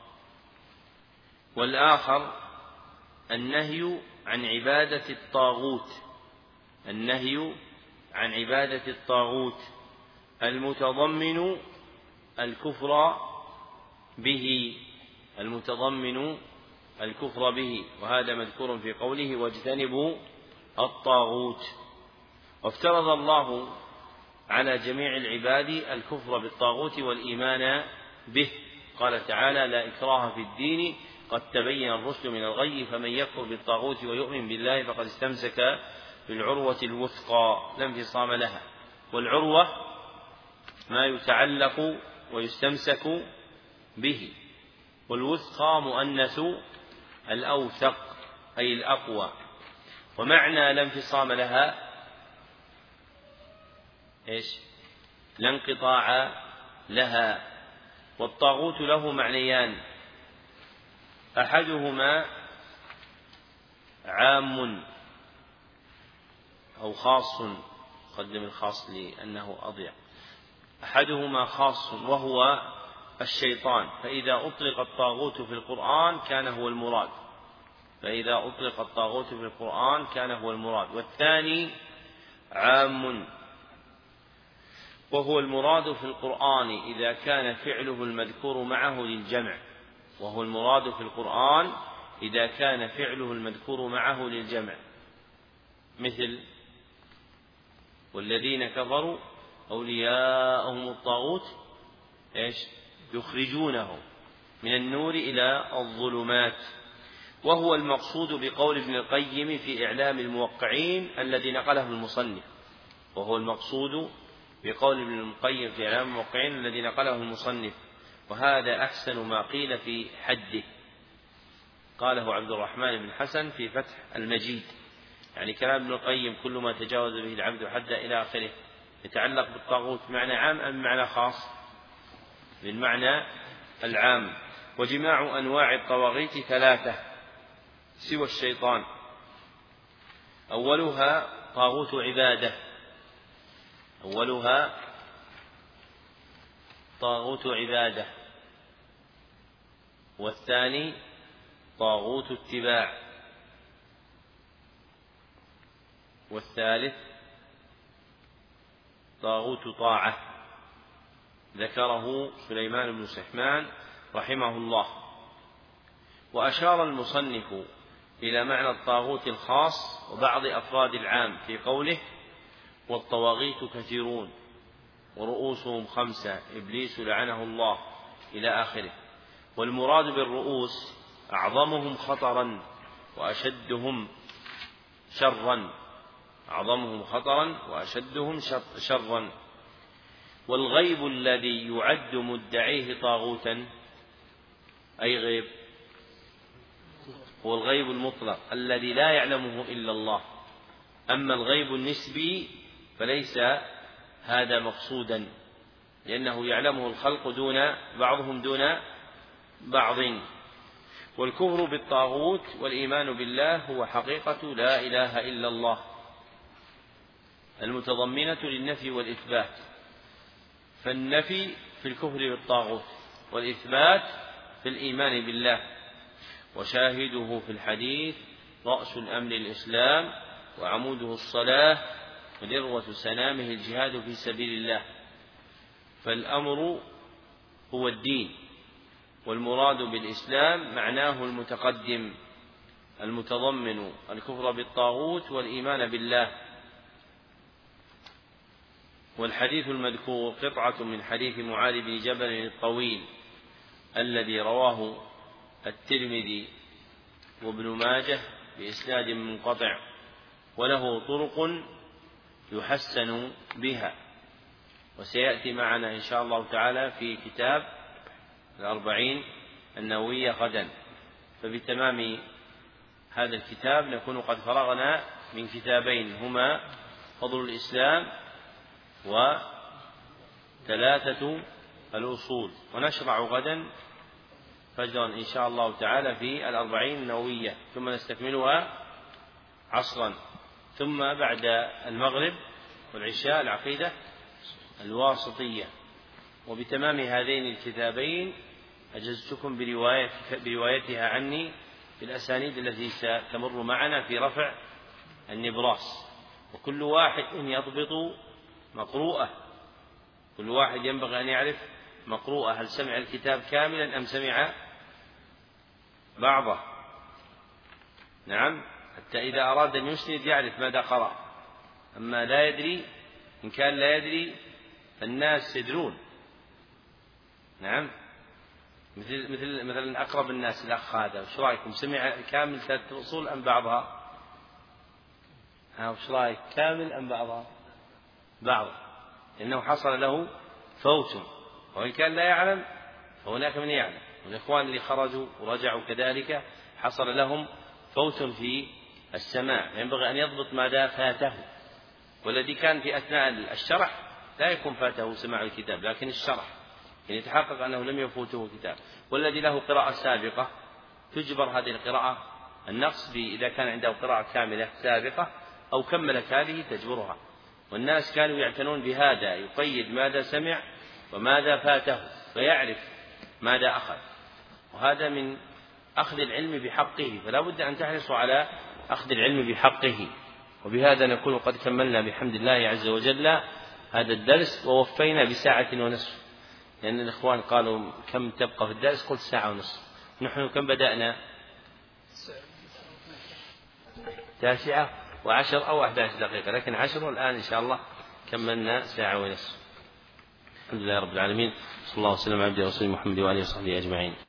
A: والآخر النهي عن عبادة الطاغوت، النهي عن عبادة الطاغوت المتضمن الكفر به، المتضمن الكفر به، وهذا مذكور في قوله واجتنبوا الطاغوت. وافترض الله على جميع العباد الكفر بالطاغوت والإيمان به، قال تعالى لا إكراه في الدين قد تبين الرشد من الغي فمن يكفر بالطاغوت ويؤمن بالله فقد استمسك بالعروة الوثقى لا انفصام لها. والعروة ما يتعلق ويستمسك به، والوثقى مؤنث الأوثق أي الأقوى. ومعنى لا انفصام لها إيش؟ لا انقطاع لها. والطاغوت له معنيان، أحدهما عام أو خاص، قدم الخاص لأنه أضيق، أحدهما خاص وهو الشيطان، فإذا أطلق الطاغوت في القرآن كان هو المراد، فإذا أطلق الطاغوت في القرآن كان هو المراد. والثاني عام وهو المراد في القرآن إذا كان فعله المذكور معه للجمع، وهو المراد في القرآن إذا كان فعله المذكور معه للجمع، مثل والذين كفروا أولياءهم الطاغوت إيش؟ يخرجونهم من النور إلى الظلمات. وهو المقصود بقول ابن القيم في إعلام الموقعين الذي نقله المصنف، وهو المقصود بقول ابن القيم في إعلام الموقعين الذي نقله المصنف، وهذا أحسن ما قيل في حده، قاله عبد الرحمن بن حسن في فتح المجيد، يعني كلام ابن القيم كل ما تجاوز به العبد حد إلى آخره يتعلق بالطاغوت معنى عام أم معنى خاص؟ بالمعنى العام. وجماع أنواع الطواغيت ثلاثة سوى الشيطان، أولها طاغوت عبادة، أولها طاغوت عبادة، والثاني طاغوت اتباع، والثالث طاغوت طاعة، ذكره سليمان بن سحمان رحمه الله. وأشار المصنف إلى معنى الطاغوت الخاص وبعض أفراد العام في قوله والطواغيت كثيرون ورؤوسهم خمسة إبليس لعنه الله إلى آخره. والمراد بالرؤوس أعظمهم خطرا وأشدهم شرا، أعظمهم خطرا وأشدهم شرا. والغيب الذي يعد مدعيه طاغوتا أي غيب هو الغيب المطلق الذي لا يعلمه إلا الله، أما الغيب النسبي فليس هذا مقصودا، لأنه يعلمه الخلق دون بعضهم دون بعض. والكفر بالطاغوت والإيمان بالله هو حقيقة لا إله إلا الله المتضمنة للنفي والإثبات، فالنفي في الكفر بالطاغوت والإثبات في الإيمان بالله. وشاهده في الحديث رأس الأمر الإسلام وعموده الصلاة وذروة سنامه الجهاد في سبيل الله. فالأمر هو الدين، والمراد بالإسلام معناه المتقدم المتضمن الكفر بالطاغوت والإيمان بالله. والحديث المذكور قطعة من حديث معاذ بن جبل الطويل الذي رواه الترمذي وابن ماجه بإسناد منقطع، وله طرق يحسن بها، وسيأتي معنا إن شاء الله تعالى في كتاب الأربعين النووية غدا. فبتمام هذا الكتاب نكون قد فرغنا من كتابين هما فضل الإسلام وثلاثة الأصول، ونشرع غدا فجرا إن شاء الله تعالى في الأربعين النووية، ثم نستكملها عصرا ثم بعد المغرب والعشاء العقيدة الواسطية. وبتمام هذين الكتابين أجزتكم برواية بروايتها عني بالأسانيد التي ستمر معنا في رفع النبراس. وكل واحد يضبط مقروءه، كل واحد ينبغي أن يعرف مقروءه، هل سمع الكتاب كاملا أم سمع بعضه. نعم، حتى إذا أراد أن يسند يعرف ماذا قرأ. أما لا يدري، إن كان لا يدري فالناس يدرون. نعم، مثل مثل مثلا أقرب الناس الأخ هذا، وش رأيكم، سمع كامل ثلاثة الأصول أم بعضها؟ ها وش رأيك، كامل أم بعضها؟ بعض، لأنه حصل له فوت، وإن كان لا يعلم فهناك من يعلم. والإخوان اللي خرجوا ورجعوا كذلك حصل لهم فوت في السماع، ينبغي أن يضبط ماذا فاته. والذي كان في أثناء الشرح لا يكون فاته سماع الكتاب، لكن الشرح يعني يتحقق أنه لم يفوته كتاب. والذي له قراءة سابقة تجبر هذه القراءة النقص إذا كان عنده قراءة كاملة سابقة أو كملت هذه تجبرها. والناس كانوا يعتنون بهذا، يقيد ماذا سمع وماذا فاته فيعرف ماذا أخذ، وهذا من أخذ العلم بحقه، فلا بد أن تحرصوا على أخذ العلم بحقه. وبهذا نكون قد كملنا بحمد الله عز وجل هذا الدرس، ووفينا بساعة ونصف، لأن الإخوان قالوا كم تبقى في الدرس، قلت ساعة ونصف. نحن كم بدأنا؟ تاسعة وعشر أو أحد عشر دقيقة، لكن عشر، والآن إن شاء الله كملنا ساعة ونصف. الحمد لله رب العالمين، صلى الله وسلم على عبده ورسوله محمد وآله وصحبه أجمعين.